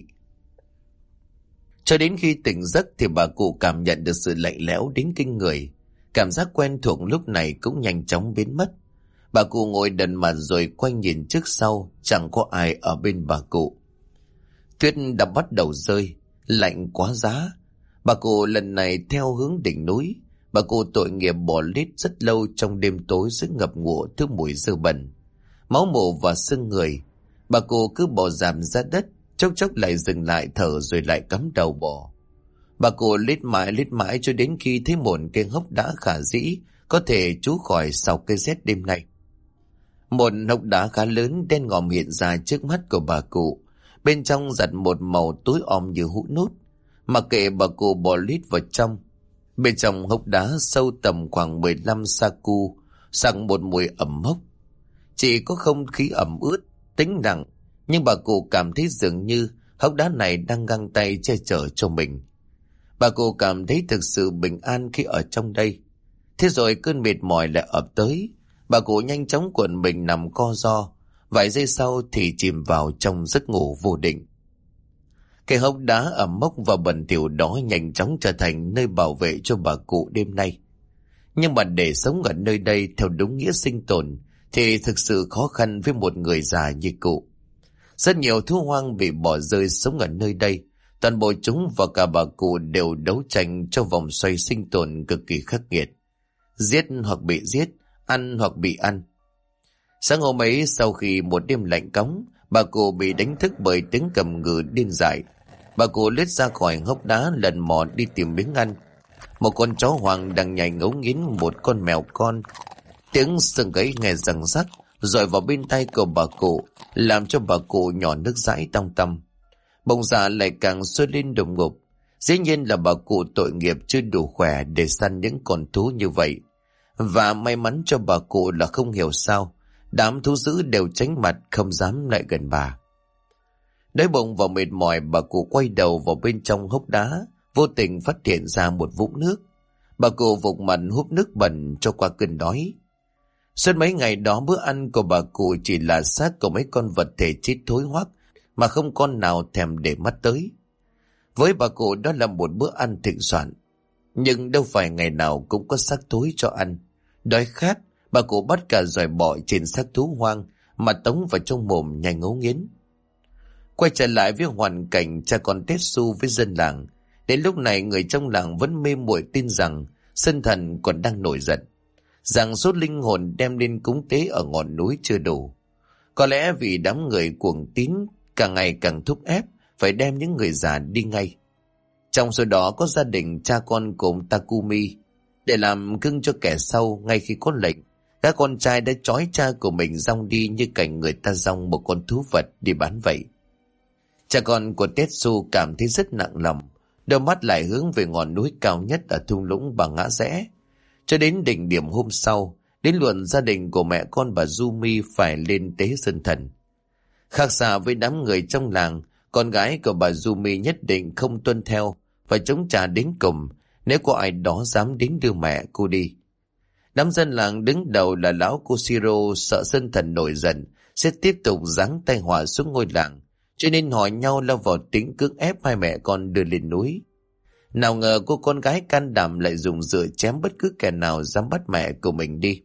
Cho đến khi tỉnh giấc thì bà cụ cảm nhận được sự lạnh lẽo đến kinh người. Cảm giác quen thuộc lúc này cũng nhanh chóng biến mất. Bà cụ ngồi đần mặt rồi quay nhìn trước sau, chẳng có ai ở bên bà cụ. Tuyết đã bắt đầu rơi, lạnh quá giá. Bà cụ lần này theo hướng đỉnh núi. Bà cụ tội nghiệp bỏ lết rất lâu trong đêm tối dưới ngập ngụa thứ mùi dơ bẩn, máu mồ và xương người. Bà cụ cứ bò dạp ra đất, chốc chốc lại dừng lại thở rồi lại cắm đầu bò. Bà cụ lết mãi cho đến khi thấy một cây hốc đã khả dĩ có thể trú khỏi sau cây rét đêm nay. Một hốc đá khá lớn đen ngòm hiện ra trước mắt của bà cụ. Bên trong giặt một màu tối om như hũ nút. Mặc kệ bà cụ bỏ lít vào trong. Bên trong hốc đá sâu tầm khoảng 15 saku, sặc một mùi ẩm mốc. Chỉ có không khí ẩm ướt, tĩnh nặng, nhưng bà cụ cảm thấy dường như hốc đá này đang găng tay che chở cho mình. Bà cụ cảm thấy thực sự bình an khi ở trong đây. Thế rồi cơn mệt mỏi lại ập tới. Bà cụ nhanh chóng cuộn mình nằm co ro. Vài giây sau thì chìm vào trong giấc ngủ vô định. Cái hốc đá ẩm mốc và bẩn thỉu đó nhanh chóng trở thành nơi bảo vệ cho bà cụ đêm nay. Nhưng mà để sống ở nơi đây theo đúng nghĩa sinh tồn thì thực sự khó khăn với một người già như cụ. Rất nhiều thú hoang bị bỏ rơi sống ở nơi đây. Toàn bộ chúng và cả bà cụ đều đấu tranh cho vòng xoay sinh tồn cực kỳ khắc nghiệt. Giết hoặc bị giết, ăn hoặc bị ăn. Sáng hôm ấy sau khi một đêm lạnh cóng, bà cụ bị đánh thức bởi tiếng cầm ngừ điên dại. Bà cụ lết ra khỏi hốc đá lần mò đi tìm miếng ăn. Một con chó hoang đang nhảy ngấu nghiến một con mèo con. Tiếng xương gáy nghe răng rắc dội vào bên tay của bà cụ, làm cho bà cụ nhỏ nước dãi tong tăm. Bụng dạ lại càng sôi lên đùng ngục. Dĩ nhiên là bà cụ tội nghiệp chưa đủ khỏe để săn những con thú như vậy. Và may mắn cho bà cụ là không hiểu sao đám thú dữ đều tránh mặt không dám lại gần bà. Đói bụng và mệt mỏi, bà cụ quay đầu vào bên trong hốc đá, vô tình phát hiện ra một vũng nước. Bà cụ vụng mặt húp nước bẩn cho qua cơn đói. Suốt mấy ngày đó bữa ăn của bà cụ chỉ là xác của mấy con vật thể chết thối hoắc mà không con nào thèm để mắt tới. Với bà cụ đó là một bữa ăn thịnh soạn. Nhưng đâu phải ngày nào cũng có xác thối cho ăn. Đói khát, bà cụ bắt cả giòi bọ trên xác thú hoang mà tống vào trong mồm nhanh ngấu nghiến. Quay trở lại với hoàn cảnh cha con Tetsu với dân làng. Đến lúc này người trong làng vẫn mê muội tin rằng Sơn Thần còn đang nổi giận, rằng số linh hồn đem lên cúng tế ở ngọn núi chưa đủ. Có lẽ vì đám người cuồng tín càng ngày càng thúc ép phải đem những người già đi ngay. Trong số đó có gia đình cha con cùng Takumi. Để làm cưng cho kẻ sau, ngay khi có lệnh, các con trai đã trói cha của mình rong đi như cảnh người ta rong một con thú vật đi bán vậy. Cha con của Tetsu cảm thấy rất nặng lòng, đôi mắt lại hướng về ngọn núi cao nhất ở thung lũng Bà Ngã Rẽ. Cho đến đỉnh điểm hôm sau, đến luận gia đình của mẹ con bà Yumi phải lên tế Sơn Thần. Khác xa với đám người trong làng, con gái của bà Yumi nhất định không tuân theo và chống trả đến cùng nếu có ai đó dám đến đưa mẹ cô đi. Đám dân làng đứng đầu là lão Koshiro sợ Sơn Thần nổi giận sẽ tiếp tục giáng tai họa xuống ngôi làng, cho nên hỏi nhau lao vào tính cưỡng ép hai mẹ con đưa lên núi. Nào ngờ cô con gái can đảm lại dùng dựa chém bất cứ kẻ nào dám bắt mẹ của mình đi.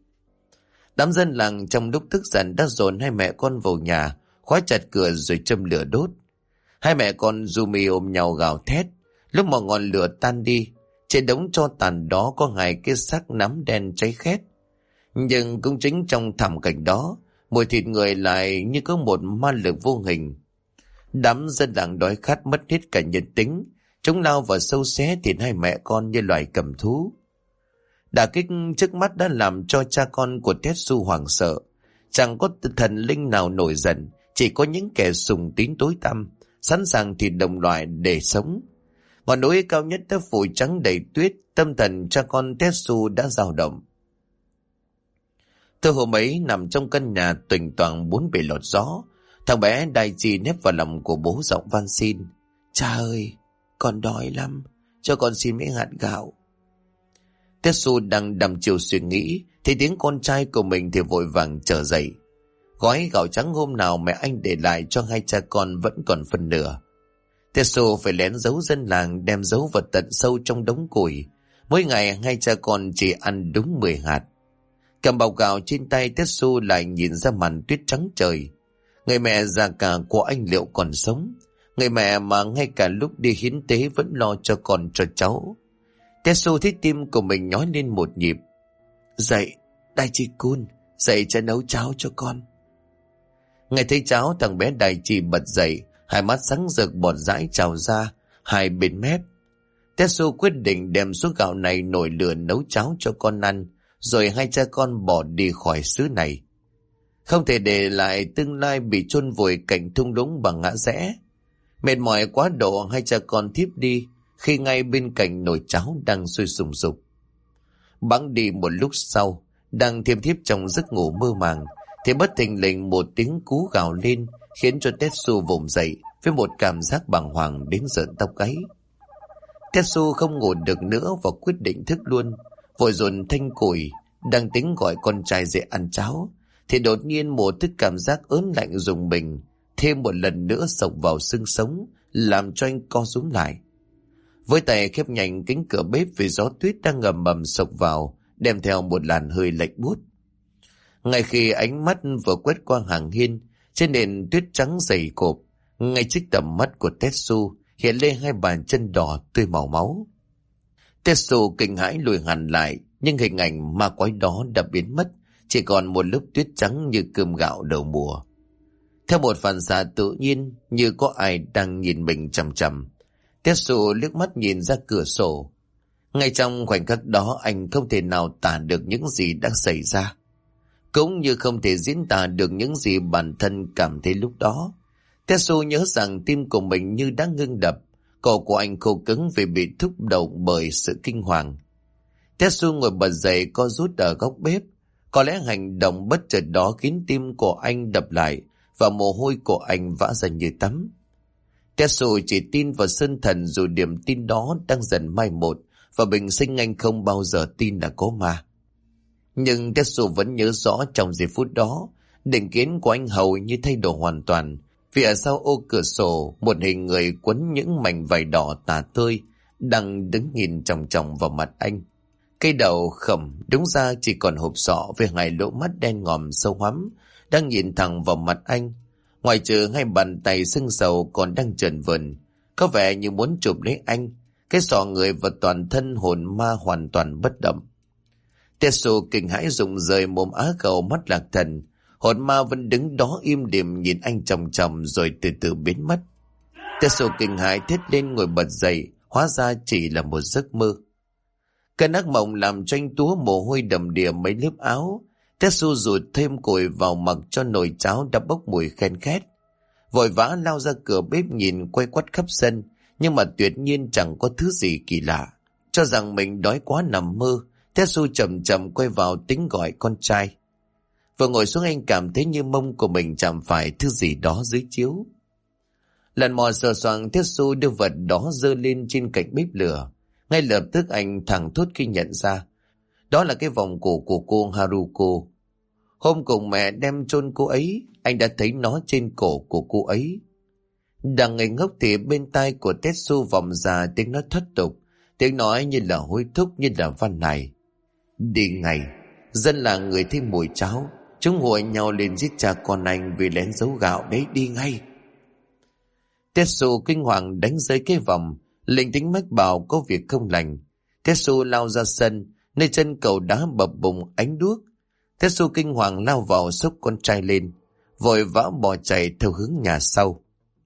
Đám dân làng trong lúc tức giận đã dồn hai mẹ con vào nhà, khóa chặt cửa rồi châm lửa đốt. Hai mẹ con Yumi ôm nhau gào thét. Lúc mà ngọn lửa tan đi, trên đống tro tàn đó có hai cái xác nắm đen cháy khét. Nhưng cũng chính trong thảm cảnh đó, mùi thịt người lại như có một ma lực vô hình. Đám dân làng đói khát mất hết cả nhân tính, chúng lao vào sâu xé thịt hai mẹ con như loài cầm thú. Đả kích trước mắt đã làm cho cha con của Tetsu hoảng sợ. Chẳng có thần linh nào nổi giận, chỉ có những kẻ sùng tín tối tăm, sẵn sàng thịt đồng loại để sống. Ngọn núi cao nhất đã phủ trắng đầy tuyết, tâm thần cha con Tetsu đã dao động. Từ hôm ấy nằm trong căn nhà tuềnh toàng bốn bề lọt gió, thằng bé Daichi nép vào lòng của bố giọng van xin: "Cha ơi, con đói lắm, cho con xin mấy hạt gạo." Tetsu đang đăm chiều suy nghĩ thì tiếng con trai của mình thì vội vàng trở dậy. Gói gạo trắng hôm nào mẹ anh để lại cho hai cha con vẫn còn phân nửa. Tetsu phải lén giấu dân làng, đem giấu vào tận sâu trong đống củi. Mỗi ngày hai cha con chỉ ăn đúng 10 hạt. Cầm bọc gạo trên tay, Tetsu lại nhìn ra màn tuyết trắng trời. Người mẹ già cả của anh liệu còn sống, người mẹ mà ngay cả lúc đi hiến tế vẫn lo cho con cho cháu. Tetsu thấy tim của mình nhói lên một nhịp. "Dậy, Daichi-kun, dậy cha nấu cháo cho con." Nghe thấy cháo, thằng bé Daichi bật dậy, hai mắt sáng rực bọt dãi trào ra hai bên mép. Tetsu quyết định đem số gạo này nổi lửa nấu cháo cho con ăn, rồi hai cha con bỏ đi khỏi xứ này. Không thể để lại tương lai bị chôn vùi cạnh thung lũng bằng ngã rẽ. Mệt mỏi quá độ, hai cha con thiếp đi khi ngay bên cạnh nồi cháo đang sôi sùng sục. Bẵng đi một lúc sau, đang thiêm thiếp trong giấc ngủ mơ màng, thì bất thình lình một tiếng cú gào lên khiến cho Tetsu vùng dậy với một cảm giác bàng hoàng đến rợn tóc gáy. Tetsu không ngủ được nữa và quyết định thức luôn, vội dồn thanh củi đang tính gọi con trai dậy ăn cháo, thì đột nhiên một thứ cảm giác ớn lạnh rùng mình thêm một lần nữa xộc vào xương sống, làm cho anh co rúm lại. Với tay khép nhanh cánh cửa bếp vì gió tuyết đang ngầm mầm xộc vào, đem theo một làn hơi lạnh buốt. Ngay khi ánh mắt vừa quét qua hàng hiên, trên nền tuyết trắng dày cộp, ngay trước tầm mắt của Tetsu hiện lên hai bàn chân đỏ tươi màu máu. Tetsu kinh hãi lùi hẳn lại, nhưng hình ảnh ma quái đó đã biến mất, chỉ còn một lớp tuyết trắng như cơm gạo đầu mùa. Theo một phản xạ tự nhiên, như có ai đang nhìn mình chằm chằm, Tetsu liếc mắt nhìn ra cửa sổ. Ngay trong khoảnh khắc đó, anh không thể nào tả được những gì đã xảy ra, cũng như không thể diễn tả được những gì bản thân cảm thấy lúc đó. Tetsu nhớ rằng tim của mình như đã ngưng đập, cổ của anh khô cứng vì bị thúc động bởi sự kinh hoàng. Tetsu ngồi bật dậy co rút ở góc bếp. Có lẽ hành động bất chợt đó khiến tim của anh đập lại và mồ hôi của anh vã ra như tắm. Tetsu chỉ tin vào sơn thần dù niềm tin đó đang dần mai một, và bình sinh anh không bao giờ tin là có ma. Nhưng Tetsu vẫn nhớ rõ trong giây phút đó, định kiến của anh hầu như thay đổi hoàn toàn, vì ở sau ô cửa sổ, một hình người quấn những mảnh vải đỏ tả tơi đang đứng nhìn chòng chòng vào mặt anh. Cây đầu khẩm đúng ra chỉ còn hộp sọ với hai lỗ mắt đen ngòm sâu hoắm đang nhìn thẳng vào mặt anh. Ngoài trừ hai bàn tay sưng sầu còn đang trần vờn, có vẻ như muốn chụp lấy anh. Cái sọ người và toàn thân hồn ma hoàn toàn bất động. Tetsu kinh hãi rụng rời mồm á khẩu mắt lạc thần. Hồn ma vẫn đứng đó im lìm nhìn anh chòng chòng rồi từ từ biến mất. Tetsu kinh hãi thét lên ngồi bật dậy, hóa ra chỉ là một giấc mơ. Cơn ác mộng làm cho anh túa mồ hôi đầm đìa mấy lớp áo. Tetsu rụt thêm củi vào mặc cho nồi cháo đã bốc mùi khen khét. Vội vã lao ra cửa bếp nhìn quay quắt khắp sân, nhưng mà tuyệt nhiên chẳng có thứ gì kỳ lạ. Cho rằng mình đói quá nằm mơ, Tetsu chậm chậm quay vào tính gọi con trai. Vừa ngồi xuống anh cảm thấy như mông của mình chạm phải thứ gì đó dưới chiếu. Lần mò sờ soạng, Tetsu đưa vật đó giơ lên trên cạnh bếp lửa. Ngay lập tức anh thẳng thốt khi nhận ra đó là cái vòng cổ của cô Haruko. Hôm cùng mẹ đem chôn cô ấy, anh đã thấy nó trên cổ của cô ấy. Đang ngây ngốc thì bên tai của Tetsu vọng ra tiếng nói thất tục, tiếng nói như là hối thúc, như là van nài. Đi ngay, dân là người thấy mùi cháo, chúng hội nhau lên giết cha con anh vì lén giấu gạo đấy, đi ngay. Tetsu kinh hoàng đánh rơi cái vòng, linh tính mách bảo có việc không lành. Tetsu lao ra sân, nơi chân cầu đá bập bùng ánh đuốc. Tetsu kinh hoàng lao vào xốc con trai lên, vội vã bỏ chạy theo hướng nhà sau.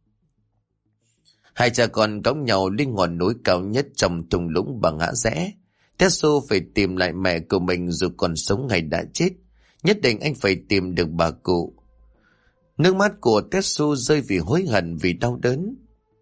Hai cha con cõng nhau lên ngọn núi cao nhất trong thung lũng bằng ngã rẽ. Tetsu phải tìm lại mẹ của mình dù còn sống hay đã chết. Nhất định anh phải tìm được bà cụ. Nước mắt của Tetsu rơi vì hối hận, vì đau đớn.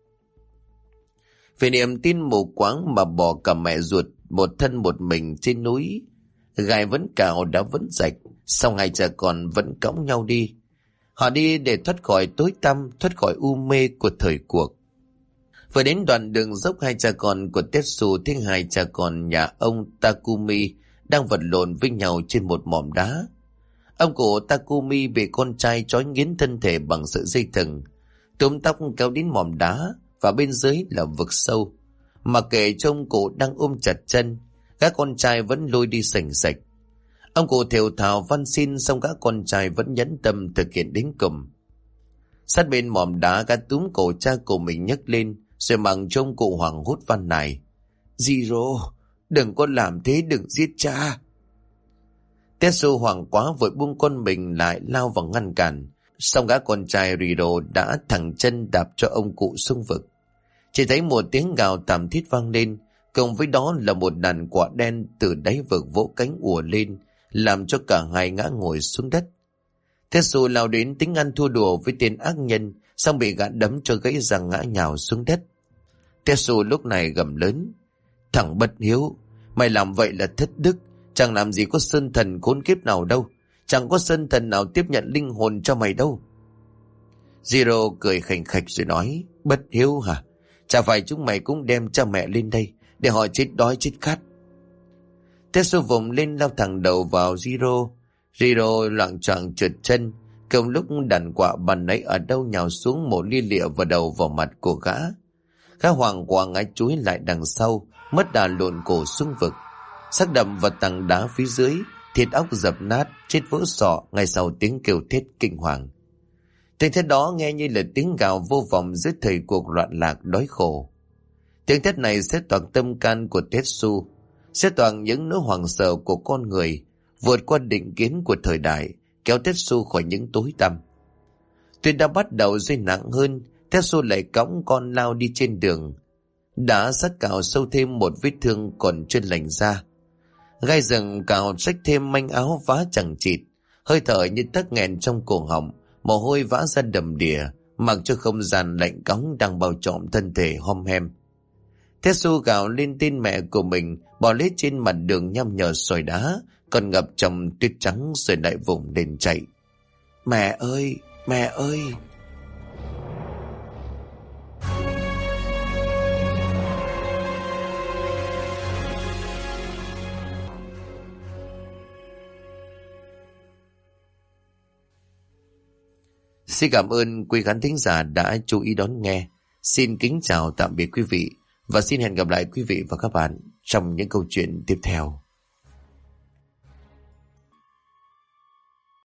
Vì niềm tin mù quáng mà bỏ cả mẹ ruột một thân một mình trên núi. Gai vẫn cào đã vẫn rạch, song hai cha con vẫn cõng nhau đi. Họ đi để thoát khỏi tối tăm, thoát khỏi u mê của thời cuộc. Vừa đến đoạn đường dốc, hai cha con của Tetsu thấy hai cha con nhà ông Takumi đang vật lộn với nhau trên một mỏm đá. Ông cụ Takumi bị con trai trói nghiến thân thể bằng sợi dây thừng, túm tóc kéo đến mỏm đá, và bên dưới là vực sâu. Mà kệ cho ông cụ đang ôm chặt chân, các con trai vẫn lôi đi sành sạch. Ông cụ thều thào van xin, xong các con trai vẫn nhẫn tâm thực hiện đến cùng. Sát bên mỏm đá, các túm cổ cha của mình nhấc lên, rồi mặc cho ông cụ hoảng hốt van nài. Zero, đừng có làm thế, đừng giết cha. Tetsu hoảng quá vội buông con mình lại lao vào ngăn cản. Xong gã con trai Riro đã thẳng chân đạp cho ông cụ xuống vực. Chỉ thấy một tiếng gào thảm thiết vang lên, cùng với đó là một đàn quạ đen từ đáy vực vỗ cánh ùa lên, làm cho cả hai ngã ngồi xuống đất. Tetsu lao đến tính ăn thua đùa với tên ác nhân, xong bị gã đấm cho gãy răng ngã nhào xuống đất. Tetsu lúc này gầm lớn: thằng bất hiếu, mày làm vậy là thất đức, chẳng làm gì có sơn thần khốn kiếp nào đâu, chẳng có sơn thần nào tiếp nhận linh hồn cho mày đâu. Zero cười khành khạch rồi nói: bất hiếu hả? Chả phải chúng mày cũng đem cha mẹ lên đây để họ chết đói chết khát. Tetsu vùng lên lao thẳng đầu vào Zero. Zero loạng choạng trượt chân, cùng lúc đàn quạ bàn nãy ở đâu nhào xuống một lia lịa vào đầu vào mặt của gã. Gã hoàng quạ ngã chúi lại đằng sau, mất đà lộn cổ xuống vực. Xác đậm vào tảng đá phía dưới, thịt óc dập nát, chết vỡ sọ ngay sau tiếng kêu thét kinh hoàng. Tiếng thét đó nghe như là tiếng gào vô vọng dưới thời cuộc loạn lạc đói khổ. Tiếng thét này sẽ toạc tâm can của Tetsu, sẽ toạc những nỗi hoảng sợ của con người, vượt qua định kiến của thời đại, kéo Tetsu khỏi những tối tăm. Tuyết đã bắt đầu rơi nặng hơn, Tetsu lại cõng con lao đi trên đường. Đã sát cào sâu thêm một vết thương còn chưa lành ra. Gai rừng cào rách thêm manh áo vá chẳng chịt, hơi thở như tắc nghẹn trong cổ họng, mồ hôi vã ra đầm đìa, mặc cho không gian lạnh cóng đang bao trọn thân thể hom hem. Tetsu gào lên tên mẹ của mình, bò lết trên mặt đường nham nhở sỏi đá, còn ngập trong tuyết trắng rồi lại vùng lên chạy. Mẹ ơi, mẹ ơi! Xin cảm ơn quý khán thính giả đã chú ý đón nghe. Xin kính chào tạm biệt quý vị và xin hẹn gặp lại quý vị và các bạn trong những câu chuyện tiếp theo.